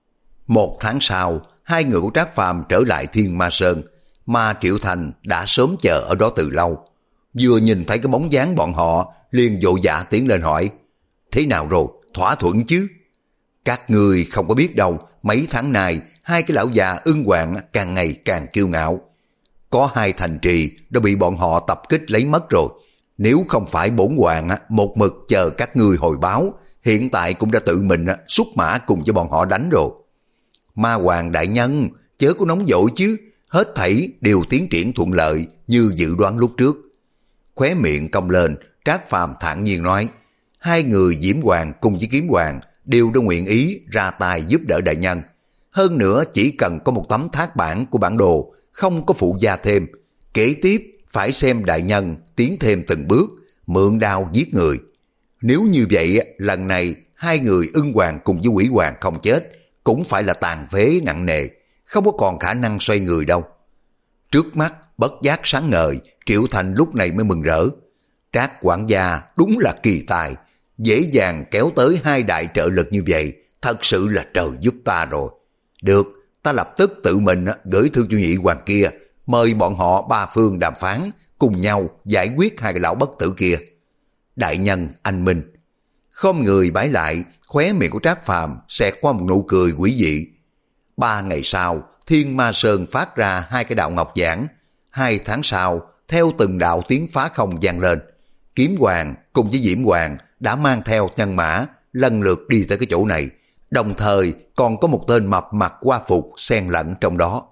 Speaker 1: Một tháng sau, hai người của Trác Phàm trở lại Thiên Ma Sơn, mà Triệu Thành đã sớm chờ ở đó từ lâu. Vừa nhìn thấy cái bóng dáng bọn họ, liền vội vã tiến lên hỏi, thế nào rồi, thỏa thuận chứ? Các người không có biết đâu, mấy tháng nay, hai cái lão già ưng hoàng càng ngày càng kiêu ngạo. Có hai thành trì đã bị bọn họ tập kích lấy mất rồi. Nếu không phải bổn hoàng một mực chờ các ngươi hồi báo, hiện tại cũng đã tự mình xuất mã cùng với bọn họ đánh rồi. Ma hoàng đại nhân, chớ có nóng vội chứ, hết thảy đều tiến triển thuận lợi như dự đoán lúc trước. Khóe miệng cong lên, Trác Phàm thản nhiên nói, hai người Diễm Hoàng cùng với Kiếm Hoàng đều đã nguyện ý ra tay giúp đỡ đại nhân. Hơn nữa chỉ cần có một tấm thác bản của bản đồ, không có phụ gia thêm. Kế tiếp phải xem đại nhân tiến thêm từng bước, mượn đao giết người. Nếu như vậy, lần này hai người Ưng Hoàng cùng với Quỷ Hoàng không chết, cũng phải là tàn phế nặng nề, không có còn khả năng xoay người đâu. Trước mắt bất giác sáng ngời, Triệu Thành lúc này mới mừng rỡ. Trác quản gia đúng là kỳ tài, dễ dàng kéo tới hai đại trợ lực như vậy, thật sự là trời giúp ta rồi. Được, ta lập tức tự mình gửi thư cho Nhị Hoàng kia, mời bọn họ ba phương đàm phán, cùng nhau giải quyết hai cái lão bất tử kia. Đại nhân anh minh. Không người bái lại, khóe miệng của Trác Phàm xẹt qua một nụ cười quỷ dị. Ba ngày sau, Thiên Ma Sơn phát ra hai cái đạo ngọc giảng. Hai tháng sau, theo từng đạo tiếng phá không vang lên, Kiếm Hoàng cùng với Diễm Hoàng đã mang theo nhân mã lần lượt đi tới cái chỗ này, đồng thời còn có một tên mập mặc hoa phục xen lẫn trong đó.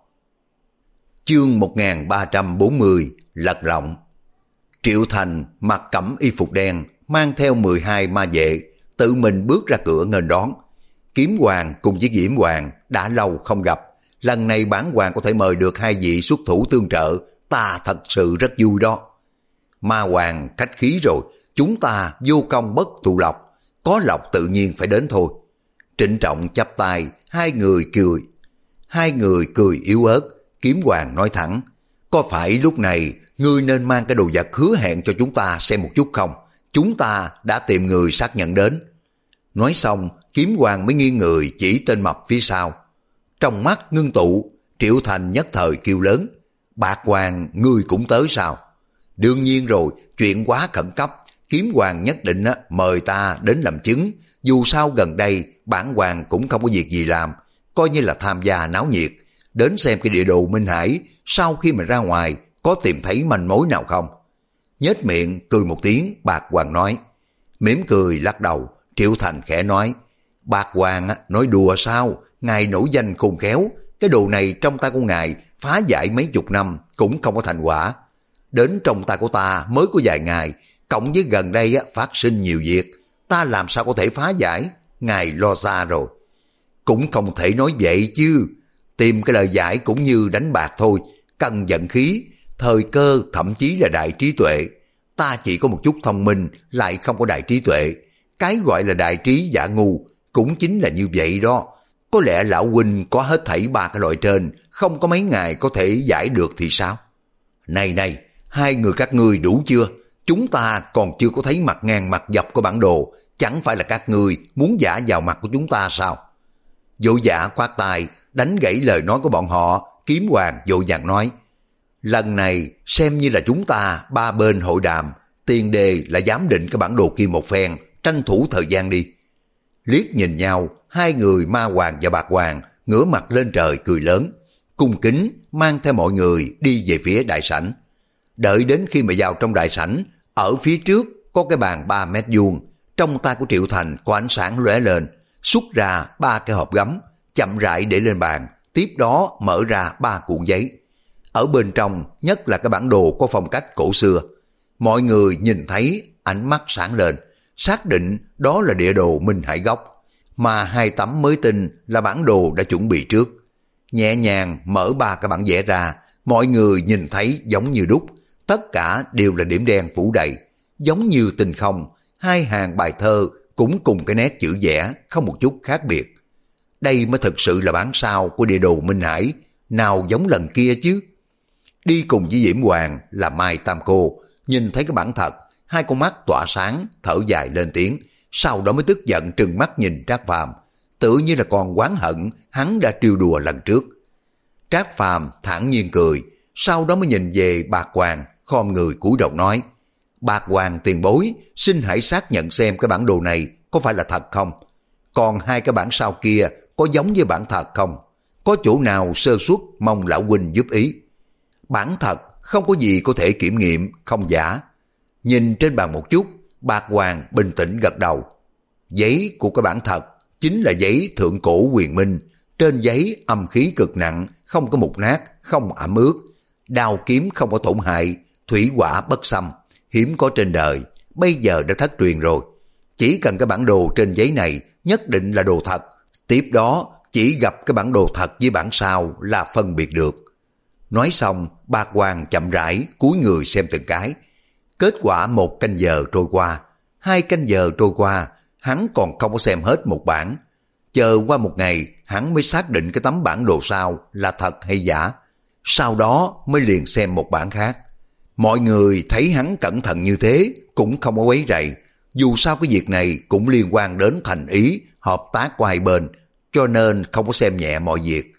Speaker 1: Chương một nghìn ba trăm bốn mươi Lật lọng. Triệu Thành mặc cẩm y phục đen, mang theo mười hai ma vệ, tự mình bước ra cửa nghênh đón. Kiếm Hoàng cùng với Diễm Hoàng đã lâu không gặp, lần này bản hoàng có thể mời được hai vị xuất thủ tương trợ, ta thật sự rất vui đó. Ma Hoàng khách khí rồi, chúng ta vô công bất tụ lộc, có lộc tự nhiên phải đến thôi. Trịnh trọng chắp tay, hai người cười. Hai người cười yếu ớt, Kiếm Hoàng nói thẳng, có phải lúc này ngươi nên mang cái đồ vật hứa hẹn cho chúng ta xem một chút không? Chúng ta đã tìm người xác nhận đến. Nói xong, Kiếm Hoàng mới nghiêng người chỉ tên mập phía sau. Trong mắt ngưng tụ, Triệu Thành nhất thời kêu lớn, Bạc Hoàng ngươi cũng tới sao? Đương nhiên rồi, chuyện quá khẩn cấp, Kiếm Hoàng nhất định á, mời ta đến làm chứng. Dù sao gần đây bản hoàng cũng không có việc gì làm, coi như là tham gia náo nhiệt, đến xem cái địa đồ Minh Hải, sau khi mà ra ngoài có tìm thấy manh mối nào không? Nhếch miệng cười một tiếng, Bạc Hoàng nói. Mỉm cười lắc đầu, Triệu Thành khẽ nói, Bạc Hoàng nói đùa sao, ngài nổi danh khôn khéo, cái đồ này trong tay của ngài phá giải mấy chục năm cũng không có thành quả. Đến trong tay của ta mới có vài ngày, cộng với gần đây phát sinh nhiều việc, ta làm sao có thể phá giải, ngài lo xa rồi. Cũng không thể nói vậy chứ, tìm cái lời giải cũng như đánh bạc thôi, cần vận khí, thời cơ, thậm chí là đại trí tuệ. Ta chỉ có một chút thông minh, lại không có đại trí tuệ. Cái gọi là đại trí giả ngu cũng chính là như vậy đó. Có lẽ lão huynh có hết thảy ba cái loại trên, không có mấy ngày có thể giải được thì sao? Này này, hai người các ngươi đủ chưa? Chúng ta còn chưa có thấy mặt ngang mặt dọc của bản đồ, chẳng phải là các ngươi muốn giả vào mặt của chúng ta sao? Vội vã khoát tay, đánh gãy lời nói của bọn họ. Kiếm Hoàng vội vàng nói, lần này xem như là chúng ta ba bên hội đàm, tiền đề là giám định cái bản đồ kia một phen, tranh thủ thời gian đi. Liếc nhìn nhau, hai người Ma Hoàng và Bạc Hoàng ngửa mặt lên trời cười lớn, cung kính mang theo mọi người đi về phía đại sảnh. Đợi đến khi mà vào trong đại sảnh, ở phía trước có cái bàn ba mét vuông, trong tay của Triệu Thành có ánh sáng lóe lên, xuất ra ba cái hộp gấm, chậm rãi để lên bàn, tiếp đó mở ra ba cuộn giấy. Ở bên trong nhất là cái bản đồ có phong cách cổ xưa. Mọi người nhìn thấy ánh mắt sáng lên, xác định đó là địa đồ Minh Hải gốc, mà hai tấm mới tinh là bản đồ đã chuẩn bị trước. Nhẹ nhàng mở ba cái bản vẽ ra, mọi người nhìn thấy giống như đúc, tất cả đều là điểm đen phủ đầy, giống như tinh không. Hai hàng bài thơ cũng cùng cái nét chữ vẽ không một chút khác biệt. Đây mới thực sự là bản sao của địa đồ Minh Hải, nào giống lần kia chứ. Đi cùng với Diễm Hoàng là Mai Tam Cô, nhìn thấy cái bản thật, hai con mắt tỏa sáng, thở dài lên tiếng, sau đó mới tức giận trừng mắt nhìn Trác Phàm, tự như là còn oán hận hắn đã trêu đùa lần trước. Trác Phàm thản nhiên cười, sau đó mới nhìn về Bạc Hoàng, khom người cúi đầu nói, Bạc Hoàng tiền bối, xin hãy xác nhận xem cái bản đồ này có phải là thật không? Còn hai cái bản sao kia có giống với bản thật không? Có chỗ nào sơ suất mong lão huynh giúp ý. Bản thật không có gì có thể kiểm nghiệm, không giả. Nhìn trên bàn một chút, Bạc Hoàng bình tĩnh gật đầu. Giấy của cái bản thật chính là giấy thượng cổ huyền minh, trên giấy âm khí cực nặng, không có mục nát, không ẩm ướt, đao kiếm không có tổn hại, thủy hỏa bất xâm, hiếm có trên đời, bây giờ đã thất truyền rồi. Chỉ cần cái bản đồ trên giấy này nhất định là đồ thật, tiếp đó chỉ gặp cái bản đồ thật với bản sao là phân biệt được. Nói xong, Bạc Hoàng chậm rãi cúi người xem từng cái. Kết quả một canh giờ trôi qua, hai canh giờ trôi qua, hắn còn không có xem hết một bản. Chờ qua một ngày, hắn mới xác định cái tấm bản đồ sao là thật hay giả. Sau đó mới liền xem một bản khác. Mọi người thấy hắn cẩn thận như thế cũng không có quấy rầy. Dù sao cái việc này cũng liên quan đến thành ý, hợp tác của hai bên, cho nên không có xem nhẹ mọi việc.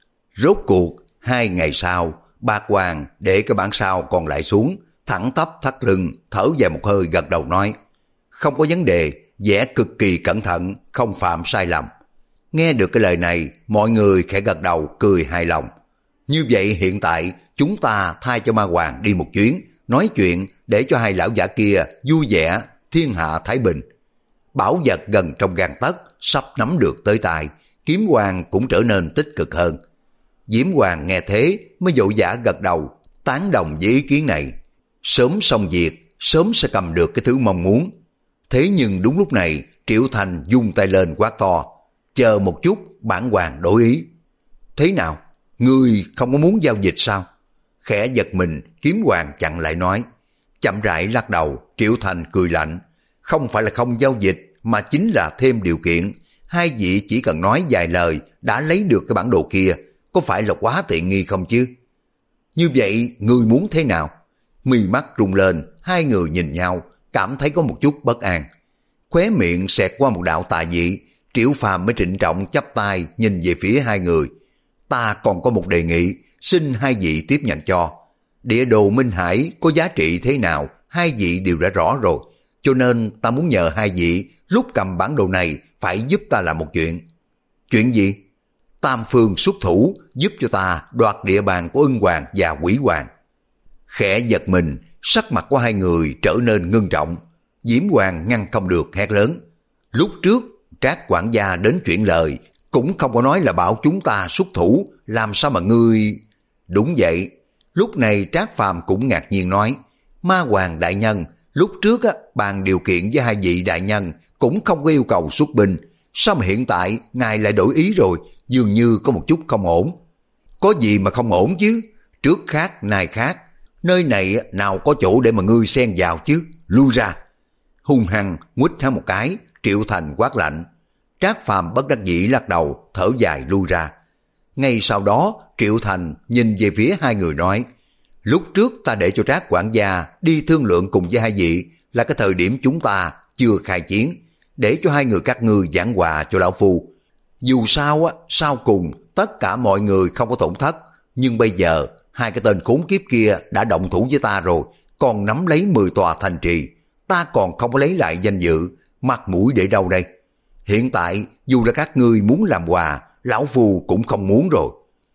Speaker 1: Rốt cuộc, hai ngày sau, Bạc Hoàng để cái bản sao còn lại xuống, thẳng tắp thắt lưng, thở dài một hơi gật đầu nói, không có vấn đề, vẽ cực kỳ cẩn thận, không phạm sai lầm. Nghe được cái lời này, mọi người khẽ gật đầu cười hài lòng. Như vậy hiện tại chúng ta thay cho Ma Hoàng đi một chuyến, nói chuyện để cho hai lão giả kia vui vẻ, thiên hạ thái bình. Bảo vật gần trong gang tấc, sắp nắm được tới tay, Kiếm Hoàng cũng trở nên tích cực hơn. Diễm Hoàng nghe thế mới vội vã gật đầu, tán đồng với ý kiến này. Sớm xong việc, sớm sẽ cầm được cái thứ mong muốn. Thế nhưng đúng lúc này, Triệu Thành vung tay lên quát to, chờ một chút, bản hoàng đổi ý. Thế nào? Ngươi không có muốn giao dịch sao? Khẽ giật mình, Kiếm Hoàng chặn lại nói. Chậm rãi lắc đầu, Triệu Thành cười lạnh. Không phải là không giao dịch, mà chính là thêm điều kiện. Hai vị chỉ cần nói vài lời đã lấy được cái bản đồ kia, có phải là quá tiện nghi không chứ? Như vậy, ngươi muốn thế nào? Mi mắt rung lên, hai người nhìn nhau, cảm thấy có một chút bất an. Khóe miệng xẹt qua một đạo tà dị, Triệu Phàm mới trịnh trọng chắp tay nhìn về phía hai người. Ta còn có một đề nghị, xin hai vị tiếp nhận cho. Địa đồ Minh Hải có giá trị thế nào, hai vị đều đã rõ rồi. Cho nên ta muốn nhờ hai vị lúc cầm bản đồ này phải giúp ta làm một chuyện. Chuyện gì? Tam phương xuất thủ giúp cho ta đoạt địa bàn của Ưng Hoàng và Quỷ Hoàng. Khẽ giật mình, sắc mặt của hai người trở nên ngưng trọng. Diễm Hoàng ngăn không được hét lớn. Lúc trước Trác quản gia đến chuyện lời, cũng không có nói là bảo chúng ta xuất thủ, làm sao mà ngươi... Đúng vậy. Lúc này Trác Phàm cũng ngạc nhiên nói, Ma Hoàng đại nhân, lúc trước á, bàn điều kiện với hai vị đại nhân cũng không có yêu cầu xuất binh. Sao mà hiện tại ngài lại đổi ý rồi, dường như có một chút không ổn. Có gì mà không ổn chứ, trước khác nay khác. Nơi này nào có chỗ để mà ngươi xen vào chứ, lui ra. Hung hăng nguýt hắn một cái, Triệu Thành quát lạnh. Trác Phàm bất đắc dĩ lắc đầu, thở dài lui ra. Ngay sau đó, Triệu Thành nhìn về phía hai người nói, lúc trước ta để cho Trác quản gia đi thương lượng cùng với hai vị là cái thời điểm chúng ta chưa khai chiến, để cho hai người các ngươi giảng hòa cho lão phu. Dù sao á, sau cùng tất cả mọi người không có tổn thất, nhưng bây giờ hai cái tên khốn kiếp kia đã động thủ với ta rồi, còn nắm lấy mười tòa thành trì, ta còn không có lấy lại danh dự, mặt mũi để đâu đây? Hiện tại dù là các ngươi muốn làm hòa, lão phu cũng không muốn rồi.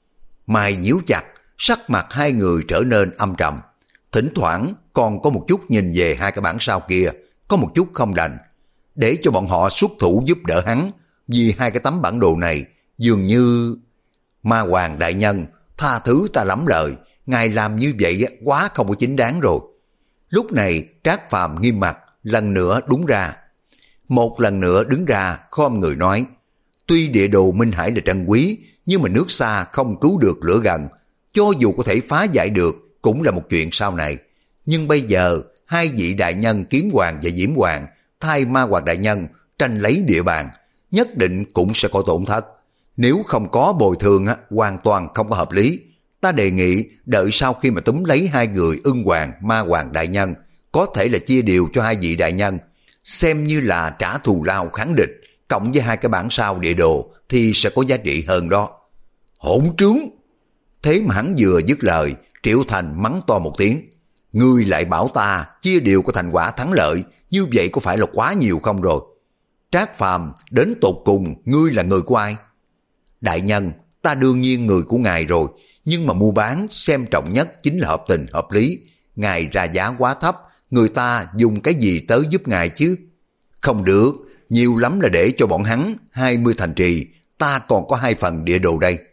Speaker 1: Mày nhíu chặt, sắc mặt hai người trở nên âm trầm, thỉnh thoảng còn có một chút nhìn về hai cái bản sao kia, có một chút không đành, để cho bọn họ xuất thủ giúp đỡ hắn, vì hai cái tấm bản đồ này dường như... Ma Hoàng đại nhân, tha thứ ta lắm lời, ngài làm như vậy quá không có chính đáng rồi. Lúc này Trác Phàm nghiêm mặt, lần nữa đúng ra. Một lần nữa đứng ra khom người nói, tuy địa đồ Minh Hải là trân quý, nhưng mà nước xa không cứu được lửa gần, cho dù có thể phá giải được cũng là một chuyện sau này. Nhưng bây giờ hai vị đại nhân Kiếm Hoàng và Diễm Hoàng thay Ma Hoàng đại nhân tranh lấy địa bàn, nhất định cũng sẽ có tổn thất. Nếu không có bồi thường á, hoàn toàn không có hợp lý. Ta đề nghị đợi sau khi mà túm lấy hai người Ưng Hoàng, Ma Hoàng đại nhân, có thể là chia đều cho hai vị đại nhân, xem như là trả thù lao kháng địch, cộng với hai cái bản sao địa đồ thì sẽ có giá trị hơn đó. Hỗn trướng! Thế mà hắn vừa dứt lời, Triệu Thành mắng to một tiếng. Ngươi lại bảo ta chia đều có thành quả thắng lợi, như vậy có phải là quá nhiều không rồi? Trác Phàm, đến tột cùng ngươi là người của ai? Đại nhân, ta đương nhiên người của ngài rồi, nhưng mà mua bán xem trọng nhất chính là hợp tình hợp lý. Ngài ra giá quá thấp, người ta dùng cái gì tới giúp ngài chứ? Không được, nhiều lắm là để cho bọn hắn hai mươi thành trì, ta còn có hai phần địa đồ đây.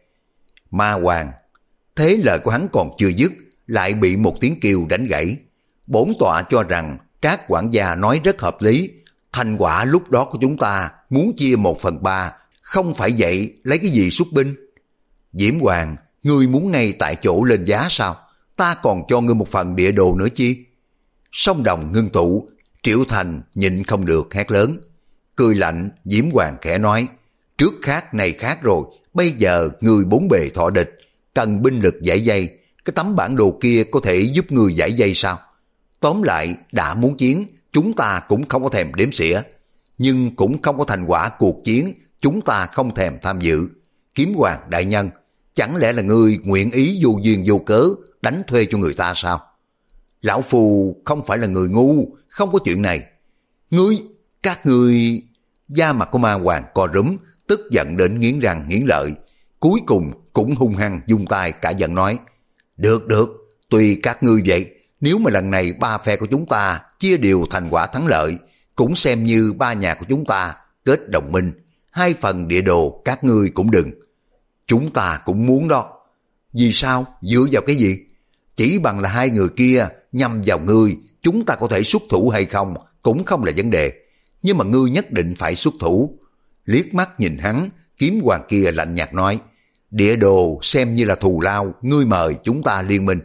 Speaker 1: Ma Hoàng, thế lời của hắn còn chưa dứt, lại bị một tiếng kêu đánh gãy. Bổn tọa cho rằng Trác quản gia nói rất hợp lý, thành quả lúc đó của chúng ta muốn chia một phần ba, không phải vậy lấy cái gì xuất binh? Diễm Hoàng, ngươi muốn ngay tại chỗ lên giá sao? Ta còn cho ngươi một phần địa đồ nữa chi? Song đồng ngưng tụ, Triệu Thành nhịn không được hét lớn. Cười lạnh, Diễm Hoàng khẽ nói, trước khác này khác rồi, bây giờ người bốn bề thọ địch, cần binh lực giải dây, cái tấm bản đồ kia có thể giúp người giải dây sao? Tóm lại, đã muốn chiến, chúng ta cũng không có thèm đếm xỉa, nhưng cũng không có thành quả cuộc chiến, chúng ta không thèm tham dự. Kiếm Hoàng đại nhân, chẳng lẽ là ngươi nguyện ý vô duyên vô cớ đánh thuê cho người ta sao? Lão Phu không phải là người ngu, không có chuyện này. Ngươi, các ngươi... Da mặt của Ma Hoàng co rúm, tức giận đến nghiến răng nghiến lợi. Cuối cùng cũng hung hăng dung tay cả giận nói, được được, tùy các ngươi vậy, nếu mà lần này ba phe của chúng ta chia đều thành quả thắng lợi, cũng xem như ba nhà của chúng ta kết đồng minh, hai phần địa đồ các ngươi cũng đừng. Chúng ta cũng muốn đó. Vì sao? Dựa vào cái gì? Chỉ bằng là hai người kia nhằm vào ngươi, chúng ta có thể xuất thủ hay không cũng không là vấn đề, nhưng mà ngươi nhất định phải xuất thủ. Liếc mắt nhìn hắn, Kiếm Hoàng kia lạnh nhạt nói, địa đồ xem như là thù lao, ngươi mời chúng ta liên minh.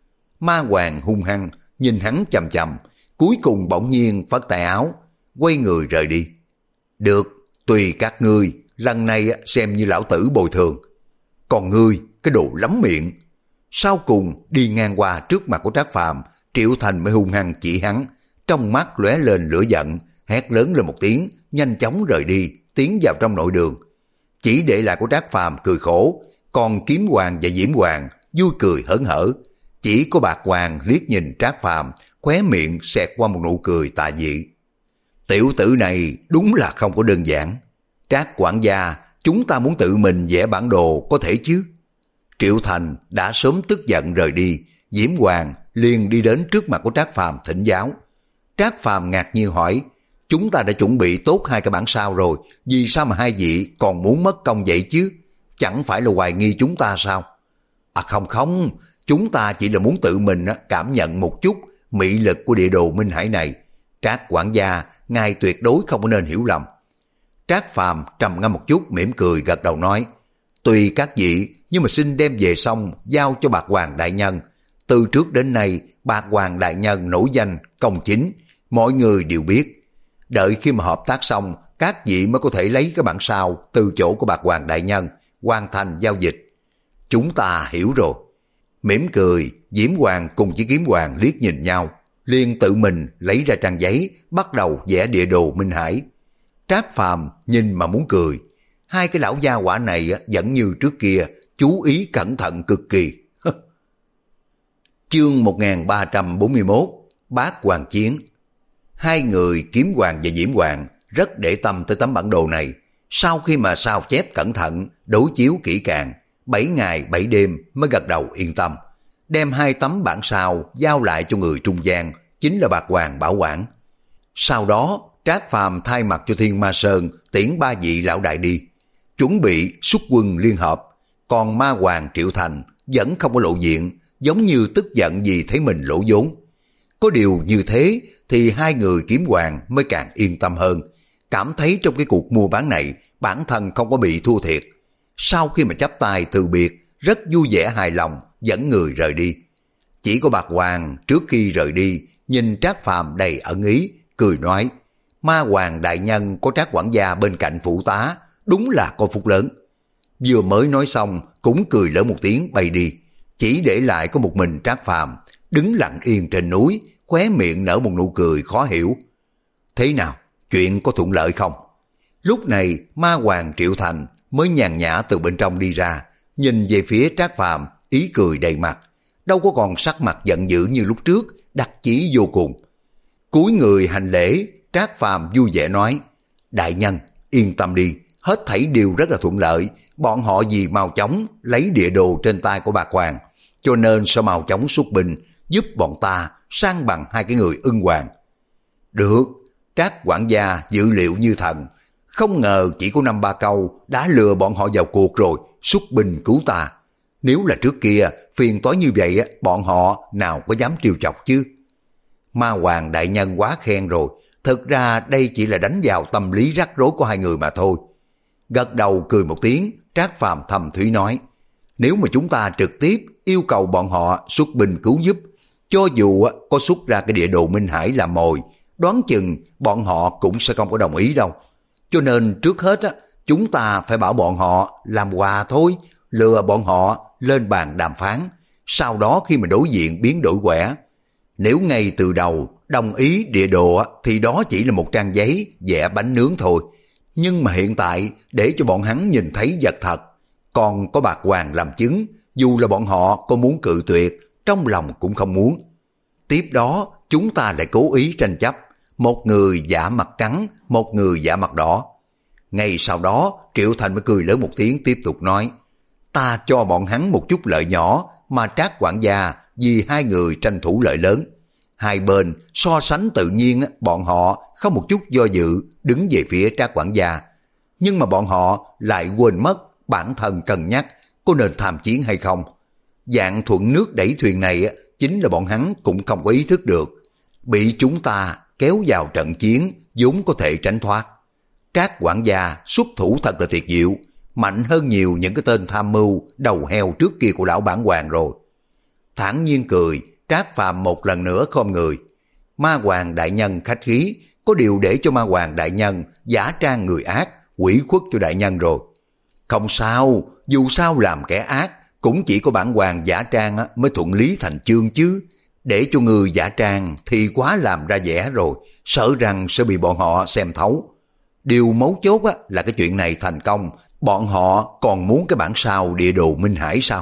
Speaker 1: Ma Hoàng hung hăng nhìn hắn chằm chằm, cuối cùng bỗng nhiên phất tay áo, quay người rời đi. Được, tùy các ngươi, lần này xem như lão tử bồi thường. Còn ngươi, cái đồ lắm miệng. Sau cùng đi ngang qua trước mặt của Trác Phàm, Triệu Thành mới hung hăng chỉ hắn, trong mắt lóe lên lửa giận, hét lớn lên một tiếng, nhanh chóng rời đi, tiến vào trong nội đường. Chỉ để lại của Trác Phàm cười khổ, còn Kiếm Hoàng và Diễm Hoàng vui cười hớn hở. Chỉ có Bạc Hoàng liếc nhìn Trác Phàm, khóe miệng xẹt qua một nụ cười tà dị. Tiểu tử này đúng là không có đơn giản. Trác quản gia, chúng ta muốn tự mình vẽ bản đồ có thể chứ? Triệu Thành đã sớm tức giận rời đi, Diễm Hoàng liền đi đến trước mặt của Trác Phàm thỉnh giáo. Trác Phàm ngạc nhiên hỏi, chúng ta đã chuẩn bị tốt hai cái bản sao rồi, vì sao mà hai vị còn muốn mất công vậy chứ? Chẳng phải là hoài nghi chúng ta sao? À không không, chúng ta chỉ là muốn tự mình cảm nhận một chút mị lực của địa đồ Minh Hải này. Trác quản gia, ngài tuyệt đối không có nên hiểu lầm. Trác Phàm trầm ngâm một chút, mỉm cười gật đầu nói, tùy các vị, nhưng mà xin đem về xong giao cho Bạc Hoàng đại nhân. Từ trước đến nay, Bạc Hoàng đại nhân nổi danh công chính, mọi người đều biết. Đợi khi mà hợp tác xong, các vị mới có thể lấy cái bản sao từ chỗ của Bạc Hoàng đại nhân, hoàn thành giao dịch. Chúng ta hiểu rồi. Mỉm cười, Diễm Hoàng cùng với Kiếm Hoàng liếc nhìn nhau, liền tự mình lấy ra trang giấy, bắt đầu vẽ địa đồ Minh Hải. Trác Phàm nhìn mà muốn cười. Hai cái lão gia hỏa này vẫn như trước kia, chú ý cẩn thận cực kỳ. Chương một nghìn ba trăm bốn mươi mốt, Bát Hoàng Chiến. Hai người Kiếm Hoàng và Diễm Hoàng rất để tâm tới tấm bản đồ này. Sau khi mà sao chép cẩn thận, đối chiếu kỹ càng, bảy ngày bảy đêm mới gật đầu yên tâm. Đem hai tấm bản sao giao lại cho người trung gian, chính là Bạc Hoàng bảo quản. Sau đó, Trác Phàm thay mặt cho Thiên Ma Sơn tiễn ba vị lão đại đi, chuẩn bị xuất quân liên hợp. Còn Ma Hoàng Triệu Thành vẫn không có lộ diện, giống như tức giận vì thấy mình lỗ vốn. Có điều như thế thì hai người Kiếm Hoàng mới càng yên tâm hơn, cảm thấy trong cái cuộc mua bán này bản thân không có bị thua thiệt. Sau khi mà chắp tay từ biệt, rất vui vẻ hài lòng dẫn người rời đi. Chỉ có Bạc Hoàng trước khi rời đi nhìn Trác Phàm đầy ẩn ý, cười nói, Ma Hoàng đại nhân có Trác quản gia bên cạnh phụ tá, đúng là có phúc lớn. Vừa mới nói xong cũng cười lớn một tiếng bay đi, chỉ để lại có một mình Trác Phàm đứng lặng yên trên núi, khóe miệng nở một nụ cười khó hiểu. Thế nào, chuyện có thuận lợi không? Lúc này Ma Hoàng Triệu Thành mới nhàn nhã từ bên trong đi ra, nhìn về phía Trác Phàm, ý cười đầy mặt, đâu có còn sắc mặt giận dữ như lúc trước, đắc chí vô cùng. Cúi người hành lễ, Trác Phàm vui vẻ nói, đại nhân yên tâm đi, hết thảy đều rất là thuận lợi, bọn họ vì mau chóng lấy địa đồ trên tay của Bạc Hoàng, cho nên sẽ mau chóng xuất binh giúp bọn ta sang bằng hai cái người ưng hoàng. Được, Trác quản gia dự liệu như thần, không ngờ chỉ có năm ba câu đã lừa bọn họ vào cuộc rồi, xuất binh cứu ta. Nếu là trước kia phiền toái như vậy, bọn họ nào có dám trêu chọc chứ? Ma Hoàng đại nhân quá khen rồi, thực ra đây chỉ là đánh vào tâm lý rắc rối của hai người mà thôi. Gật đầu cười một tiếng, Trác Phàm thầm thủy nói, nếu mà chúng ta trực tiếp yêu cầu bọn họ xuất binh cứu giúp, Cho dù có xuất ra cái địa đồ Minh Hải làm mồi, đoán chừng bọn họ cũng sẽ không có đồng ý đâu. Cho nên trước hết á, chúng ta phải bảo bọn họ làm quà thôi, lừa bọn họ lên bàn đàm phán. Sau đó khi mà đối diện biến đổi quẻ, nếu ngay từ đầu đồng ý địa đồ á, thì đó chỉ là một trang giấy vẽ bánh nướng thôi. Nhưng mà hiện tại để cho bọn hắn nhìn thấy vật thật, còn có bạc hoàng làm chứng, dù là bọn họ có muốn cự tuyệt, trong lòng cũng không muốn. Tiếp đó chúng ta lại cố ý tranh chấp, một người giả mặt trắng, một người giả mặt đỏ. Ngay sau đó Triệu Thành mới cười lớn một tiếng tiếp tục nói, ta cho bọn hắn một chút lợi nhỏ, mà Trác quản gia vì hai người tranh thủ lợi lớn. Hai bên so sánh tự nhiên bọn họ không một chút do dự đứng về phía Trác quản gia. Nhưng mà bọn họ lại quên mất bản thân cân nhắc có nên tham chiến hay không. Dạng thuận nước đẩy thuyền này chính là bọn hắn cũng không có ý thức được. Bị chúng ta kéo vào trận chiến vốn có thể tránh thoát. Trác quản gia xuất thủ thật là tuyệt diệu, mạnh hơn nhiều những cái tên tham mưu đầu heo trước kia của lão bản hoàng rồi. Thản nhiên cười, Trác Phàm một lần nữa khom người. Ma hoàng đại nhân khách khí, có điều để cho ma hoàng đại nhân giả trang người ác, quỷ khuất cho đại nhân rồi. Không sao, dù sao làm kẻ ác, cũng chỉ có bản hoàng giả trang mới thuận lý thành chương chứ. Để cho người giả trang thì quá làm ra vẻ rồi, sợ rằng sẽ bị bọn họ xem thấu. Điều mấu chốt á, là cái chuyện này thành công, bọn họ còn muốn cái bản sao địa đồ Minh Hải sao?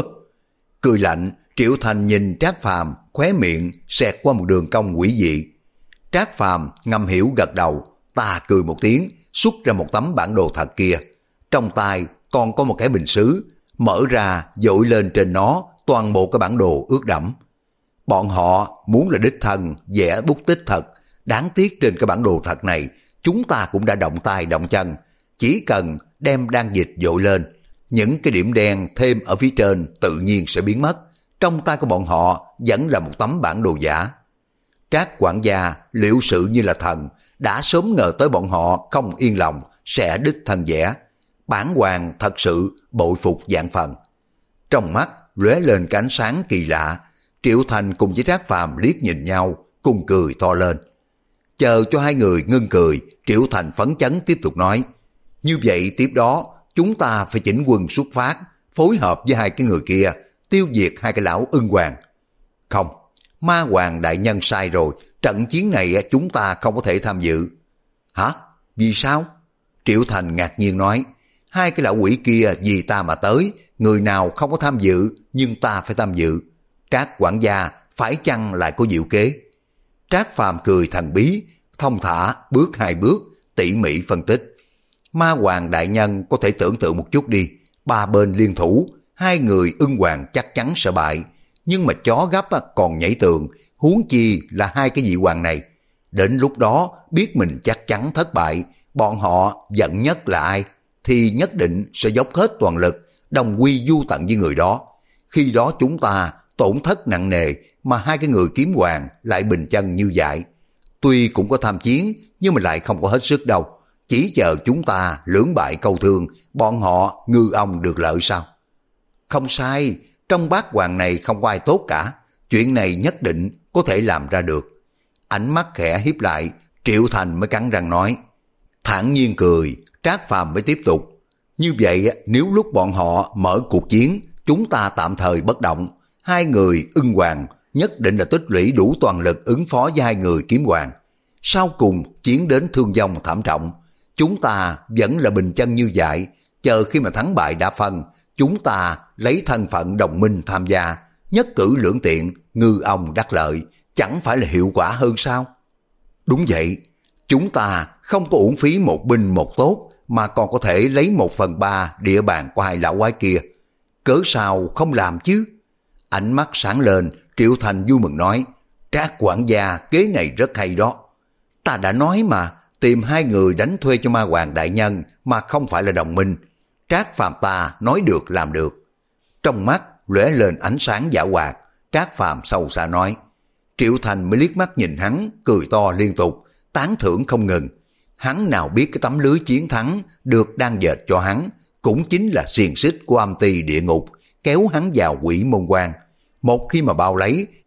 Speaker 1: Cười lạnh, Triệu Thành nhìn Trác Phàm, khóe miệng xẹt qua một đường cong quỷ dị. Trác Phàm ngầm hiểu gật đầu, ta cười một tiếng, xuất ra một tấm bản đồ thật kia. Trong tay còn có một cái bình sứ, mở ra dội lên trên nó toàn bộ cái bản đồ ướt đẫm. Bọn họ muốn là đích thân vẽ bút tích thật, đáng tiếc trên cái bản đồ thật này chúng ta cũng đã động tay động chân, chỉ cần đem đan dịch dội lên, những cái điểm đen thêm ở phía trên tự nhiên sẽ biến mất. Trong tay của bọn họ vẫn là một tấm bản đồ giả. Trác quản gia liệu sự như là thần, đã sớm ngờ tới bọn họ không yên lòng sẽ đích thân vẽ. Bản hoàng thật sự bội phục vạn phần. Trong mắt lóe lên cái ánh sáng kỳ lạ, Triệu Thành cùng với Trác Phàm liếc nhìn nhau, cùng cười to lên. Chờ cho hai người ngưng cười, Triệu Thành phấn chấn tiếp tục nói, như vậy tiếp đó chúng ta phải chỉnh quân xuất phát, phối hợp với hai cái người kia, tiêu diệt hai cái lão ưng hoàng. Không, ma hoàng đại nhân sai rồi, trận chiến này chúng ta không có thể tham dự. Hả? Vì sao? Triệu Thành ngạc nhiên nói, hai cái lão quỷ kia vì ta mà tới, người nào không có tham dự, nhưng ta phải tham dự. Trác quản gia phải chăng lại có diệu kế? Trác Phàm cười thần bí, thông thả bước hai bước, tỉ mỉ phân tích. Ma hoàng đại nhân có thể tưởng tượng một chút đi, ba bên liên thủ, hai người ưng hoàng chắc chắn sẽ bại, nhưng mà chó gấp còn nhảy tường, huống chi là hai cái dị hoàng này. Đến lúc đó biết mình chắc chắn thất bại, bọn họ giận nhất là ai, thì nhất định sẽ dốc hết toàn lực, đồng quy du tận với người đó. Khi đó chúng ta tổn thất nặng nề, mà hai cái người kiếm hoàng lại bình chân như vậy. Tuy cũng có tham chiến, nhưng mà lại không có hết sức đâu. Chỉ chờ chúng ta lưỡng bại câu thương, bọn họ ngư ông được lợi sao? Không sai, trong bát hoàng này không có ai tốt cả. Chuyện này nhất định có thể làm ra được. Ánh mắt khẽ hiếp lại, Triệu Thành mới cắn răng nói. Thản nhiên cười, Trác Phàm mới tiếp tục. Như vậy nếu lúc bọn họ mở cuộc chiến, chúng ta tạm thời bất động. Hai người ưng hoàng nhất định là tích lũy đủ toàn lực ứng phó với hai người kiếm hoàng. Sau cùng chiến đến thương vong thảm trọng, chúng ta vẫn là bình chân như vậy. Chờ khi mà thắng bại đã phân, chúng ta lấy thân phận đồng minh tham gia, nhất cử lưỡng tiện, ngư ông đắc lợi, chẳng phải là hiệu quả hơn sao? Đúng vậy, chúng ta không có uổng phí một binh một tốt, mà còn có thể lấy một phần ba địa bàn của hai lão quái kia. Cớ sao không làm chứ? Ánh mắt sáng lên, Triệu Thành vui mừng nói, Trác quản gia kế này rất hay đó. Ta đã nói mà, tìm hai người đánh thuê cho ma hoàng đại nhân mà không phải là đồng minh. Trác Phàm ta nói được làm được. Trong mắt lóe lên ánh sáng dã hoạt, Trác Phàm sâu xa nói. Triệu Thành mới liếc mắt nhìn hắn, cười to liên tục, tán thưởng không ngừng. Hắn nào biết cái tấm lưới chiến thắng được đang dệt cho hắn, cũng chính là xiềng xích của âm ty địa ngục, kéo hắn vào quỷ môn quan. Một khi mà bao lấy,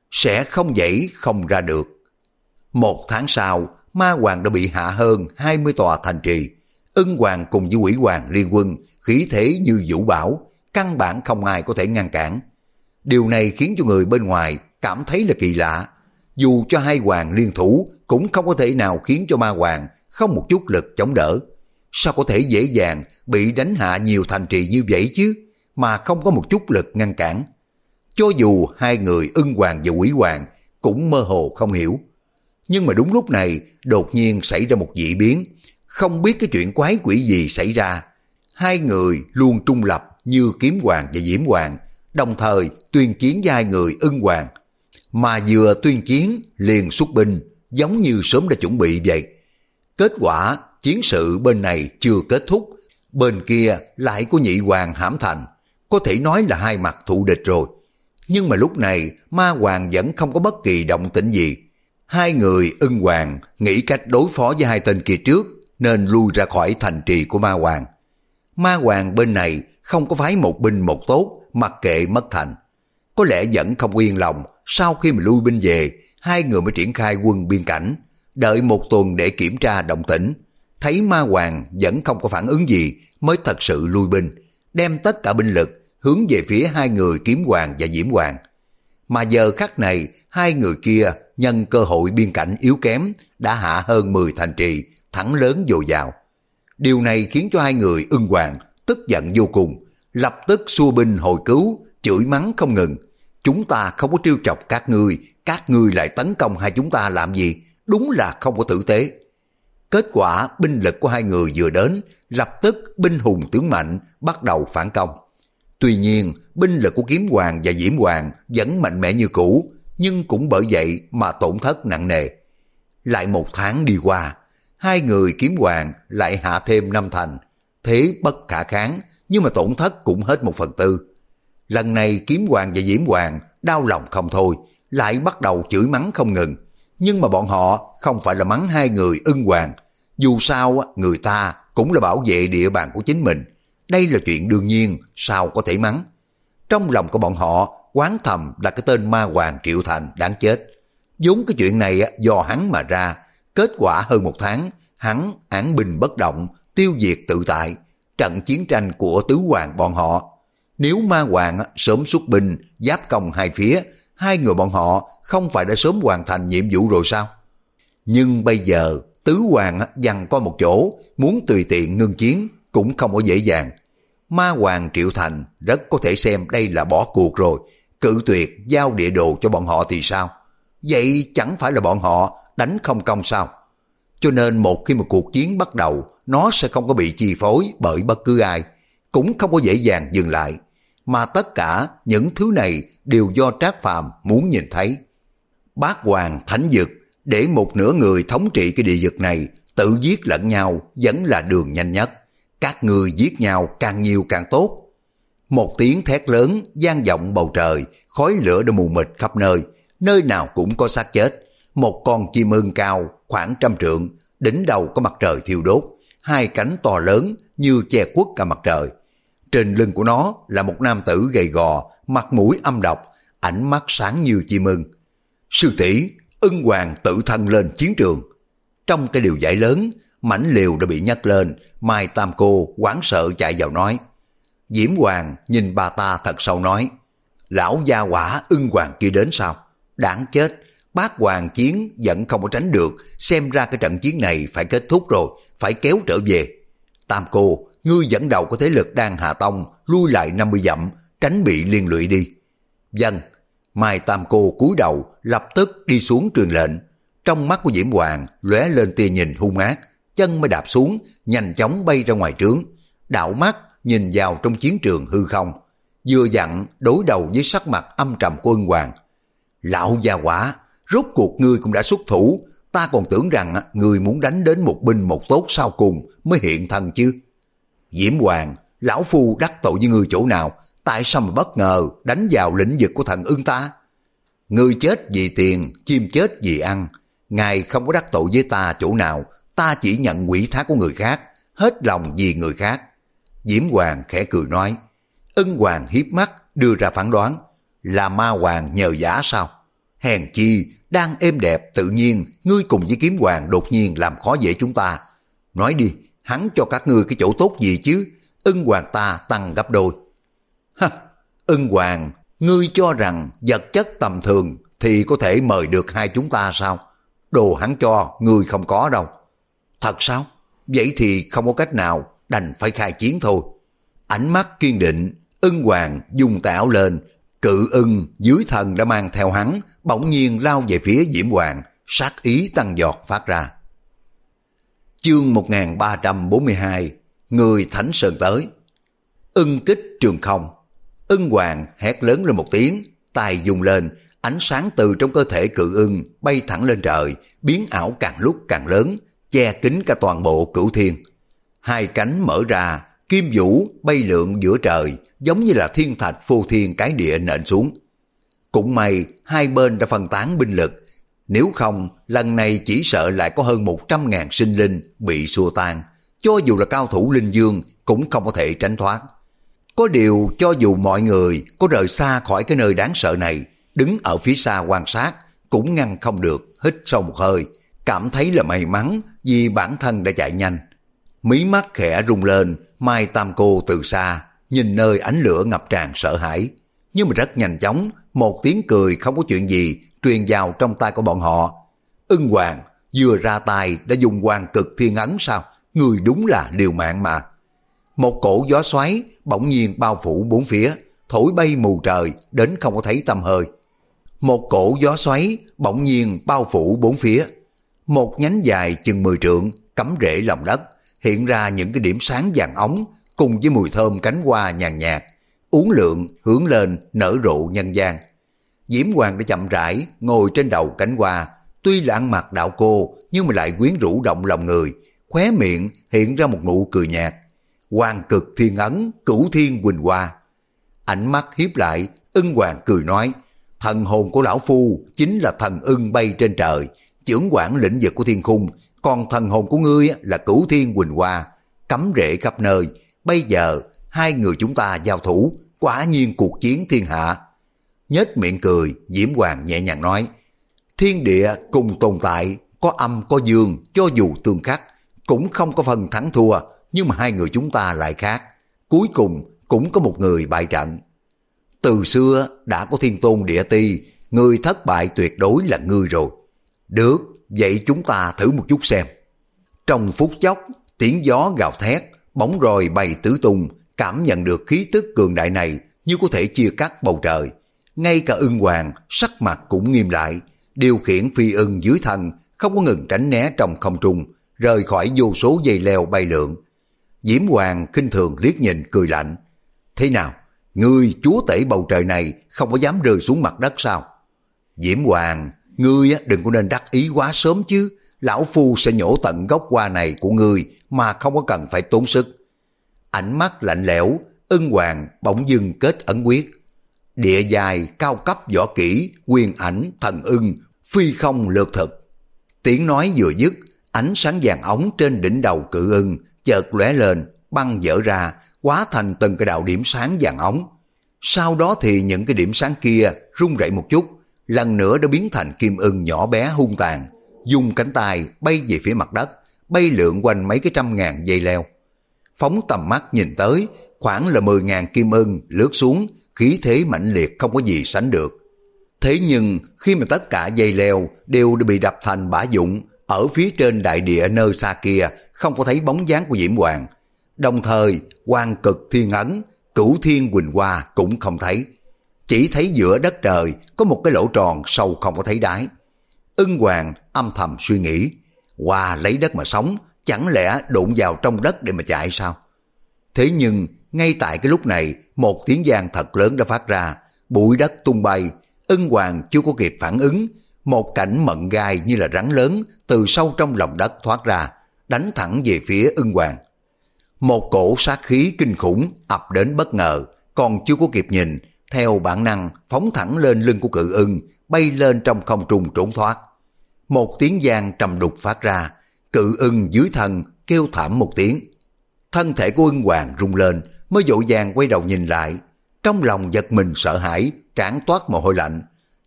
Speaker 1: sẽ không dãy không ra được. Một tháng sau, Ma Hoàng đã bị hạ hơn hai mươi tòa thành trì. Ưng Hoàng cùng với Quỷ Hoàng liên quân, khí thế như vũ bão, căn bản không ai có thể ngăn cản. Điều này khiến cho người bên ngoài cảm thấy là kỳ lạ. Dù cho hai hoàng liên thủ cũng không có thể nào khiến cho Ma Hoàng không một chút lực chống đỡ. Sao có thể dễ dàng bị đánh hạ nhiều thành trì như vậy chứ, mà không có một chút lực ngăn cản? Cho dù hai người Ưng Hoàng và Quỷ Hoàng cũng mơ hồ không hiểu. Nhưng mà đúng lúc này đột nhiên xảy ra một dị biến, không biết cái chuyện quái quỷ gì xảy ra. Hai người luôn trung lập như Kiếm Hoàng và Diễm Hoàng, đồng thời tuyên chiến với hai người Ưng Hoàng. Mà vừa tuyên chiến liền xuất binh, giống như sớm đã chuẩn bị vậy. Kết quả chiến sự bên này chưa kết thúc, bên kia lại có Nhị Hoàng hãm thành, có thể nói là hai mặt thù địch rồi. Nhưng mà lúc này Ma Hoàng vẫn không có bất kỳ động tĩnh gì. Hai người Ưng Hoàng nghĩ cách đối phó với hai tên kia trước, nên lui ra khỏi thành trì của Ma Hoàng. Ma Hoàng bên này không có phái một binh một tốt, mặc kệ mất thành. Có lẽ vẫn không yên lòng, sau khi mà lui binh về, hai người mới triển khai quân biên cảnh, đợi một tuần để kiểm tra động tĩnh. Thấy Ma Hoàng vẫn không có phản ứng gì, mới thật sự lui binh, đem tất cả binh lực hướng về phía hai người Kiếm Hoàng và Diễm Hoàng. Mà giờ khắc này, hai người kia nhân cơ hội biên cảnh yếu kém, đã hạ hơn mười thành trì, thắng lớn dồi dào. Điều này khiến cho hai người Ưng Hoàng tức giận vô cùng, lập tức xua binh hồi cứu, chửi mắng không ngừng. Chúng ta không có trêu chọc các ngươi, các ngươi lại tấn công hai chúng ta làm gì? Đúng là không có tử tế. Kết quả binh lực của hai người vừa đến, lập tức binh hùng tướng mạnh bắt đầu phản công. Tuy nhiên, binh lực của Kiếm Hoàng và Diễm Hoàng vẫn mạnh mẽ như cũ, nhưng cũng bởi vậy mà tổn thất nặng nề. Lại một tháng đi qua, hai người Kiếm Hoàng lại hạ thêm năm thành, thế bất khả kháng, nhưng mà tổn thất cũng hết một phần tư. Lần này Kiếm Hoàng và Diễm Hoàng đau lòng không thôi, lại bắt đầu chửi mắng không ngừng. Nhưng mà bọn họ không phải là mắng hai người Ưng Hoàng, dù sao người ta cũng là bảo vệ địa bàn của chính mình. Đây là chuyện đương nhiên, sao có thể mắng. Trong lòng của bọn họ oán thầm là cái tên Ma Hoàng Triệu Thành đáng chết. Vốn cái chuyện này do hắn mà ra, kết quả hơn một tháng, hắn án binh bất động, tiêu diệt tự tại, trận chiến tranh của tứ hoàng bọn họ. Nếu Ma Hoàng sớm xuất binh, giáp công hai phía, hai người bọn họ không phải đã sớm hoàn thành nhiệm vụ rồi sao? Nhưng bây giờ tứ hoàng giằng có một chỗ, muốn tùy tiện ngưng chiến cũng không có dễ dàng. Ma Hoàng Triệu Thành rất có thể xem đây là bỏ cuộc rồi, cự tuyệt giao địa đồ cho bọn họ thì sao? Vậy chẳng phải là bọn họ đánh không công sao? Cho nên một khi mà cuộc chiến bắt đầu, nó sẽ không có bị chi phối bởi bất cứ ai, cũng không có dễ dàng dừng lại. Mà tất cả những thứ này đều do Trác Phàm muốn nhìn thấy. Bát Hoàng Thánh Dực để một nửa người thống trị cái địa vực này tự giết lẫn nhau vẫn là đường nhanh nhất. Các người giết nhau càng nhiều càng tốt. Một tiếng thét lớn vang vọng bầu trời, khói lửa đã mù mịt khắp nơi, nơi nào cũng có xác chết. Một con chim ưng cao khoảng trăm trượng, đỉnh đầu có mặt trời thiêu đốt, hai cánh to lớn như che khuất cả mặt trời. Trên lưng của nó là một nam tử gầy gò, mặt mũi âm độc, ánh mắt sáng như chim ưng. Sư tỷ, Ưng Hoàng tự thân lên chiến trường. Trong cái liều giải lớn, mảnh liều đã bị nhấc lên, Mai Tam Cô hoảng sợ chạy vào nói. Diễm Hoàng nhìn bà ta thật sâu nói, lão gia quả Ưng Hoàng kia đến sao? Đáng chết, Bát Hoàng chiến vẫn không có tránh được, xem ra cái trận chiến này phải kết thúc rồi, phải kéo trở về. Tam Cô, ngươi dẫn đầu có thế lực đang hạ tông, lui lại năm mươi dặm, tránh bị liên lụy đi. Vâng. Mai Tam Cô cúi đầu, lập tức đi xuống truyền lệnh. Trong mắt của Diễm Hoàng lóe lên tia nhìn hung ác, chân mới đạp xuống, nhanh chóng bay ra ngoài trướng, đảo mắt nhìn vào trong chiến trường hư không, vừa dặn đối đầu với sắc mặt âm trầm của Ưng Hoàng. Lão gia quả, rốt cuộc ngươi cũng đã xuất thủ, ta còn tưởng rằng ngươi muốn đánh đến một binh một tốt sau cùng mới hiện thân chứ. Diễm Hoàng, lão phu đắc tội với ngươi chỗ nào, tại sao mà bất ngờ đánh vào lĩnh vực của thần Ưng ta? Ngươi chết vì tiền, chim chết vì ăn, ngài không có đắc tội với ta chỗ nào, ta chỉ nhận quỷ thác của người khác, hết lòng vì người khác. Diễm Hoàng khẽ cười nói. Ưng Hoàng hiếp mắt đưa ra phán đoán, là Ma Hoàng nhờ giả sao? hèn chi, đang êm đẹp tự nhiên, ngươi cùng với kiếm hoàng đột nhiên làm khó dễ chúng ta. Nói đi, hắn cho các ngươi cái chỗ tốt gì chứ, ân hoàng ta tăng gấp đôi. Ha, ân hoàng, ngươi cho rằng vật chất tầm thường thì có thể mời được hai chúng ta sao? Đồ hắn cho, ngươi không có đâu. Thật sao? Vậy thì không có cách nào, đành phải khai chiến thôi. Ánh mắt kiên định, ân hoàng dùng tay áo lên, cự ưng dưới thân đã mang theo hắn, bỗng nhiên lao về phía Diễm Hoàng, sát ý tăng giọt phát ra. Chương một nghìn ba trăm bốn mươi hai, người Thánh Sơn tới. Ưng kích trường không. Ưng hoàng hét lớn lên một tiếng, tay dùng lên, ánh sáng từ trong cơ thể cự ưng bay thẳng lên trời, biến ảo càng lúc càng lớn, che kín cả toàn bộ cửu thiên. Hai cánh mở ra, kim vũ bay lượn giữa trời, giống như là thiên thạch phô thiên cái địa nện xuống. Cũng may hai bên đã phân tán binh lực, nếu không lần này chỉ sợ lại có hơn một trăm ngàn sinh linh bị xua tan, cho dù là cao thủ linh dương cũng không có thể tránh thoát. Có điều cho dù mọi người có rời xa khỏi cái nơi đáng sợ này, đứng ở phía xa quan sát cũng ngăn không được hít sâu một hơi, cảm thấy là may mắn vì bản thân đã chạy nhanh. Mí mắt khẽ rung lên, Mai Tam Cô từ xa nhìn nơi ánh lửa ngập tràn sợ hãi, nhưng mà rất nhanh chóng một tiếng cười không có chuyện gì truyền vào trong tai của bọn họ. Ưng hoàng vừa ra tay đã dùng hoàng cực thiên ấn sao? Người đúng là liều mạng mà. Một cổ gió xoáy bỗng nhiên bao phủ bốn phía, thổi bay mù trời đến không có thấy tăm hơi. Một cổ gió xoáy bỗng nhiên bao phủ bốn phía, một nhánh dài chừng mười trượng cắm rễ lòng đất, hiện ra những cái điểm sáng vàng óng cùng với mùi thơm cánh hoa nhàn nhạt, uốn lượn hướng lên nở rộ nhân gian. Diễm Hoàng đã chậm rãi ngồi trên đầu cánh hoa, tuy là ăn mặc đạo cô nhưng mà lại quyến rũ động lòng người, khóe miệng hiện ra một nụ cười nhạt. Hoàng cực thiên ấn, cửu thiên quỳnh hoa. Ánh mắt hiếp lại, Ưng Hoàng cười nói, thần hồn của lão phu chính là thần ưng bay trên trời, chưởng quản lĩnh vực của thiên khung, còn thần hồn của ngươi là cửu thiên quỳnh hoa, cắm rễ khắp nơi. Bây giờ hai người chúng ta giao thủ, quả nhiên cuộc chiến thiên hạ. Nhếch miệng cười, Diễm Hoàng nhẹ nhàng nói, thiên địa cùng tồn tại, có âm có dương, cho dù tương khắc cũng không có phần thắng thua, nhưng mà hai người chúng ta lại khác, cuối cùng cũng có một người bại trận. Từ xưa đã có thiên tôn địa ti, người thất bại tuyệt đối là ngươi rồi. Được, vậy chúng ta thử một chút xem. Trong phút chốc, tiếng gió gào thét, bóng rồi bay tứ tung, cảm nhận được khí tức cường đại này như có thể chia cắt bầu trời. Ngay cả Ưng Hoàng sắc mặt cũng nghiêm lại, điều khiển phi ưng dưới thân không có ngừng tránh né trong không trung, rời khỏi vô số dây leo bay lượn. Diễm Hoàng khinh thường liếc nhìn cười lạnh, thế nào, ngươi chúa tể bầu trời này không có dám rơi xuống mặt đất sao? Diễm Hoàng, ngươi đừng có nên đắc ý quá sớm chứ, lão phu sẽ nhổ tận gốc hoa này của ngươi mà không có cần phải tốn sức. Ánh mắt lạnh lẽo, Ưng Hoàng bỗng dưng kết ấn quyết. Địa dài cao cấp võ kỹ, quyền ảnh thần ưng, phi không lược thực. Tiếng nói vừa dứt, ánh sáng vàng óng trên đỉnh đầu cự ưng chợt lóe lên, băng dở ra, hóa thành từng cái đạo điểm sáng vàng óng. Sau đó thì những cái điểm sáng kia rung rẩy một chút, lần nữa đã biến thành kim ưng nhỏ bé hung tàn, dùng cánh tay bay về phía mặt đất, bay lượn quanh mấy cái trăm ngàn dây leo. Phóng tầm mắt nhìn tới, khoảng là mười ngàn kim ưng lướt xuống, khí thế mãnh liệt không có gì sánh được. Thế nhưng khi mà tất cả dây leo đều đã bị đập thành bã vụn, ở phía trên đại địa nơi xa kia không có thấy bóng dáng của Diễm Hoàng. Đồng thời hoàng cực thiên ấn, cửu thiên quỳnh hoa cũng không thấy. Chỉ thấy giữa đất trời có một cái lỗ tròn sâu không có thấy đáy. Ưng Hoàng âm thầm suy nghĩ, hoa lấy đất mà sống, chẳng lẽ đụng vào trong đất để mà chạy sao? Thế nhưng ngay tại cái lúc này, một tiếng vang thật lớn đã phát ra, bụi đất tung bay. Ưng Hoàng chưa có kịp phản ứng, một cảnh mận gai như là rắn lớn từ sâu trong lòng đất thoát ra, đánh thẳng về phía Ưng Hoàng. Một cổ sát khí kinh khủng ập đến bất ngờ, còn chưa có kịp nhìn, theo bản năng phóng thẳng lên lưng của cự ưng, bay lên trong không trung trốn thoát. Một tiếng vang trầm đục phát ra, cự ưng dưới thân kêu thảm một tiếng. Thân thể của Ưng Hoàng rung lên, mới vội vàng quay đầu nhìn lại, trong lòng giật mình sợ hãi, trán toát mồ hôi lạnh.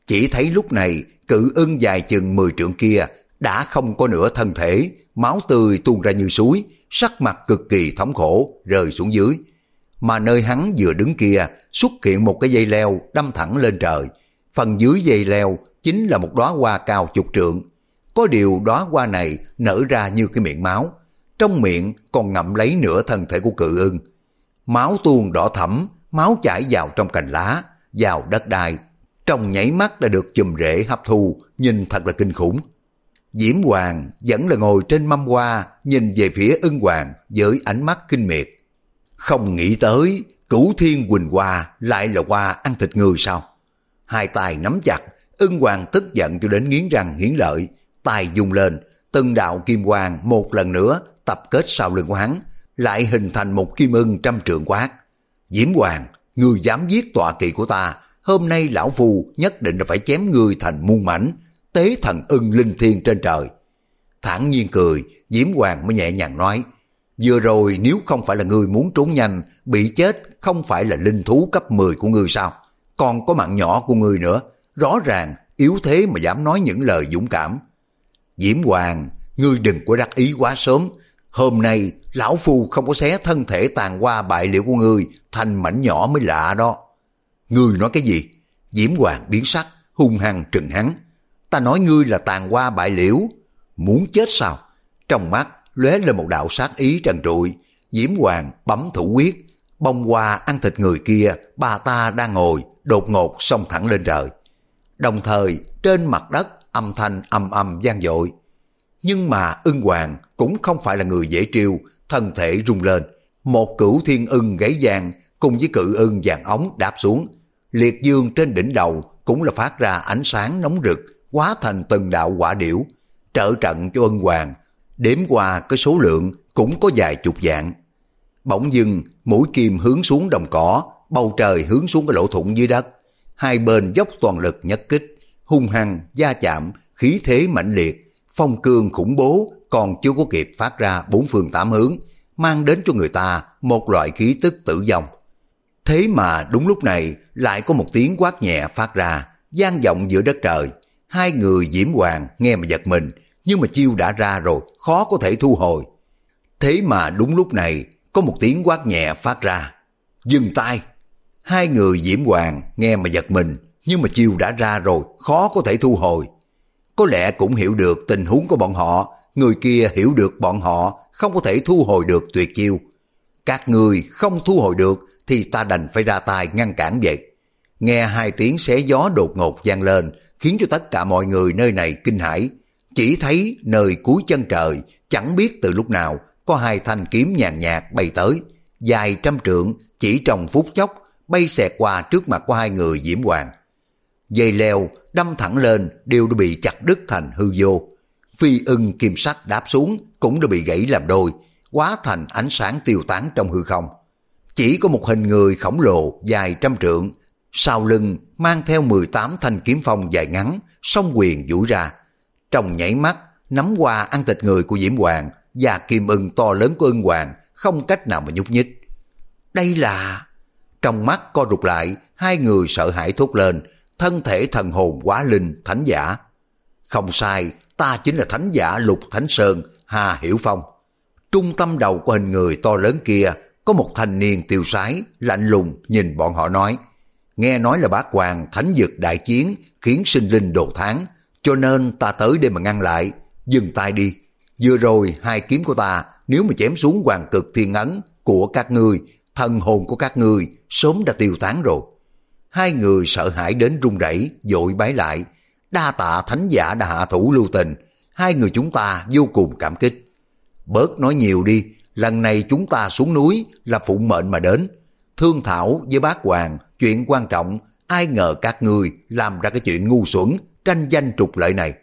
Speaker 1: Chỉ thấy lúc này cự ưng dài chừng mười trượng kia đã không có nửa thân thể, máu tươi tuôn ra như suối, sắc mặt cực kỳ thống khổ rơi xuống dưới. Mà nơi hắn vừa đứng kia xuất hiện một cái dây leo đâm thẳng lên trời. Phần dưới dây leo chính là một đóa hoa cao chục trượng. Có điều đóa hoa này nở ra như cái miệng máu, trong miệng còn ngậm lấy nửa thân thể của cự ưng. Máu tuôn đỏ thẫm, máu chảy vào trong cành lá, vào đất đai, trong nháy mắt đã được chùm rễ hấp thu, nhìn thật là kinh khủng. Diễm Hoàng vẫn là ngồi trên mâm hoa, nhìn về phía ưng hoàng với ánh mắt kinh miệt. Không nghĩ tới Cửu Thiên Quỳnh Hoa lại là hoa ăn thịt người sao? Hai tay nắm chặt, ưng hoàng tức giận cho đến nghiến răng nghiến lợi, tay dùng lên, từng đạo kim quang một lần nữa tập kết sau lưng của hắn, lại hình thành một kim ưng trăm trượng quát. Diễm Hoàng, ngươi dám giết tọa kỵ của ta, hôm nay lão phu nhất định là phải chém ngươi thành muôn mảnh, tế thần ưng linh thiên trên trời. Thản nhiên cười, Diễm Hoàng mới nhẹ nhàng nói, vừa rồi nếu không phải là ngươi muốn trốn nhanh, bị chết không phải là linh thú cấp mười của ngươi sao? Còn có mạng nhỏ của ngươi nữa, rõ ràng yếu thế mà dám nói những lời dũng cảm. Diễm Hoàng, ngươi đừng có đắc ý quá sớm, hôm nay lão phu không có xé thân thể tàn hoa bại liễu của ngươi thành mảnh nhỏ mới lạ đó. Ngươi nói cái gì? Diễm Hoàng biến sắc, hung hăng trừng hắn. Ta nói ngươi là tàn hoa bại liễu, muốn chết sao? Trong mắt lóe lên một đạo sát ý trần trụi. Diễm Hoàng bấm thủ quyết, bông hoa ăn thịt người kia, bà ta đang ngồi đột ngột xông thẳng lên trời. Đồng thời trên mặt đất âm thanh ầm ầm vang dội. Nhưng mà ưng hoàng cũng không phải là người dễ trêu, thân thể rung lên, một cửu thiên ưng gáy vàng cùng với cự ưng vàng ống đáp xuống. Liệt dương trên đỉnh đầu cũng là phát ra ánh sáng nóng rực, hóa thành từng đạo quả điểu, trợ trận cho ưng hoàng. Đếm qua cái số lượng cũng có vài chục vạn. Bỗng dưng mũi kim hướng xuống đồng cỏ, bầu trời hướng xuống cái lỗ thủng dưới đất. Hai bên dốc toàn lực nhất kích, hung hăng va chạm, khí thế mãnh liệt, phong cương khủng bố còn chưa có kịp phát ra bốn phương tám hướng, mang đến cho người ta một loại khí tức tử vong. Thế mà đúng lúc này lại có một tiếng quát nhẹ phát ra, vang vọng giữa đất trời. Hai người Diễm Hoàng nghe mà giật mình, nhưng mà chiêu đã ra rồi, khó có thể thu hồi. Thế mà đúng lúc này có một tiếng quát nhẹ phát ra, dừng tay. Hai người Diễm Hoàng nghe mà giật mình, nhưng mà chiêu đã ra rồi, khó có thể thu hồi. Có lẽ cũng hiểu được tình huống của bọn họ, người kia hiểu được bọn họ không có thể thu hồi được tuyệt chiêu. Các người không thu hồi được thì ta đành phải ra tay ngăn cản vậy. Nghe hai tiếng xé gió đột ngột vang lên, khiến cho tất cả mọi người nơi này kinh hãi. Chỉ thấy nơi cuối chân trời, chẳng biết từ lúc nào có hai thanh kiếm nhàn nhạt bay tới, dài trăm trượng, chỉ trong phút chốc bay xẹt qua trước mặt của hai người Diễm Hoàng. Dây leo đâm thẳng lên đều đã bị chặt đứt thành hư vô. Phi ưng kim sắc đáp xuống cũng đã bị gãy làm đôi, hóa thành ánh sáng tiêu tán trong hư không. Chỉ có một hình người khổng lồ dài trăm trượng, sau lưng mang theo mười tám thanh kiếm phong dài ngắn, song quyền duỗi ra. Trong nhảy mắt, nắm qua ăn thịt người của Diễm Hoàng và kim ưng to lớn của ưng hoàng không cách nào mà nhúc nhích. Đây là... Trong mắt co rụt lại, hai người sợ hãi thốt lên, thân thể thần hồn hóa linh thánh giả. Không sai, ta chính là thánh giả Lục Thánh Sơn, Hà Hiểu Phong. Trung tâm đầu của hình người to lớn kia có một thanh niên tiêu sái, lạnh lùng nhìn bọn họ nói, nghe nói là bác hoàng thánh dực đại chiến khiến sinh linh đồ thán, cho nên ta tới đây mà ngăn lại. Dừng tay đi, vừa rồi hai kiếm của ta nếu mà chém xuống hoàng cực thiên ấn của các ngươi, thần hồn của các ngươi sớm đã tiêu tán rồi. Hai người sợ hãi đến run rẩy, vội bái lại, đa tạ thánh giả đã hạ thủ lưu tình, hai người chúng ta vô cùng cảm kích. Bớt nói nhiều đi, lần này chúng ta xuống núi là phụng mệnh mà đến, thương thảo với bác hoàng chuyện quan trọng, ai ngờ các ngươi làm ra cái chuyện ngu xuẩn, tranh danh trục lợi này.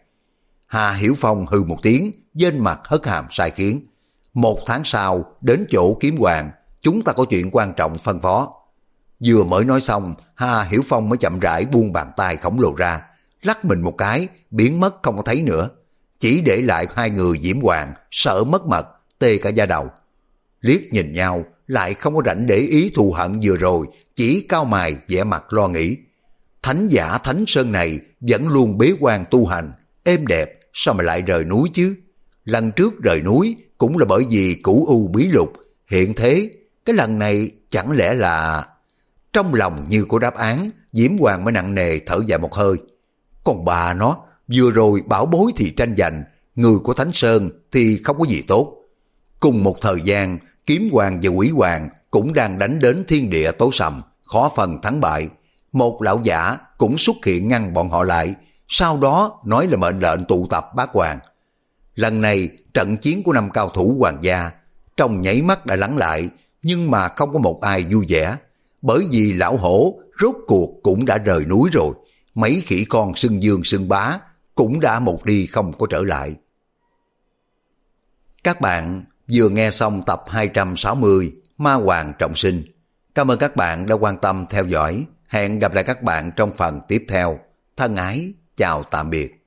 Speaker 1: Hà Hiểu Phong hừ một tiếng, trên mặt hất hàm sai khiến. Một tháng sau đến chỗ kiếm hoàng, chúng ta có chuyện quan trọng phân phó. Vừa mới nói xong, Hà Hiểu Phong mới chậm rãi buông bàn tay khổng lồ ra, lắc mình một cái, biến mất không có thấy nữa. Chỉ để lại hai người Diễm Hoàng, sợ mất mật, tê cả da đầu. Liếc nhìn nhau, lại không có rảnh để ý thù hận vừa rồi, chỉ cau mày vẻ mặt lo nghĩ. thánh giả Thánh Sơn này vẫn luôn bế quan tu hành, êm đẹp, sao mà lại rời núi chứ? Lần trước rời núi cũng là bởi vì Cửu U bí lục, hiện thế, cái lần này chẳng lẽ là... Trong lòng như có đáp án, Diễm Hoàng mới nặng nề thở dài một hơi. Còn bà nó, vừa rồi bảo bối thì tranh giành, người của Thánh Sơn thì không có gì tốt. Cùng một thời gian, Kiếm Hoàng và Quỷ Hoàng cũng đang đánh đến thiên địa tối sầm, khó phần thắng bại. Một lão giả cũng xuất hiện ngăn bọn họ lại, sau đó nói là mệnh lệnh tụ tập bát hoàng. Lần này, trận chiến của năm cao thủ hoàng gia, trong nháy mắt đã lắng lại, nhưng mà không có một ai vui vẻ. Bởi vì lão hổ rốt cuộc cũng đã rời núi rồi, mấy khỉ con xưng dương xưng bá cũng đã một đi không có trở lại. Các bạn vừa nghe xong tập hai trăm sáu mươi Ma Hoàng Trọng Sinh. Cảm ơn các bạn đã quan tâm theo dõi. Hẹn gặp lại các bạn trong phần tiếp theo. Thân ái, chào tạm biệt.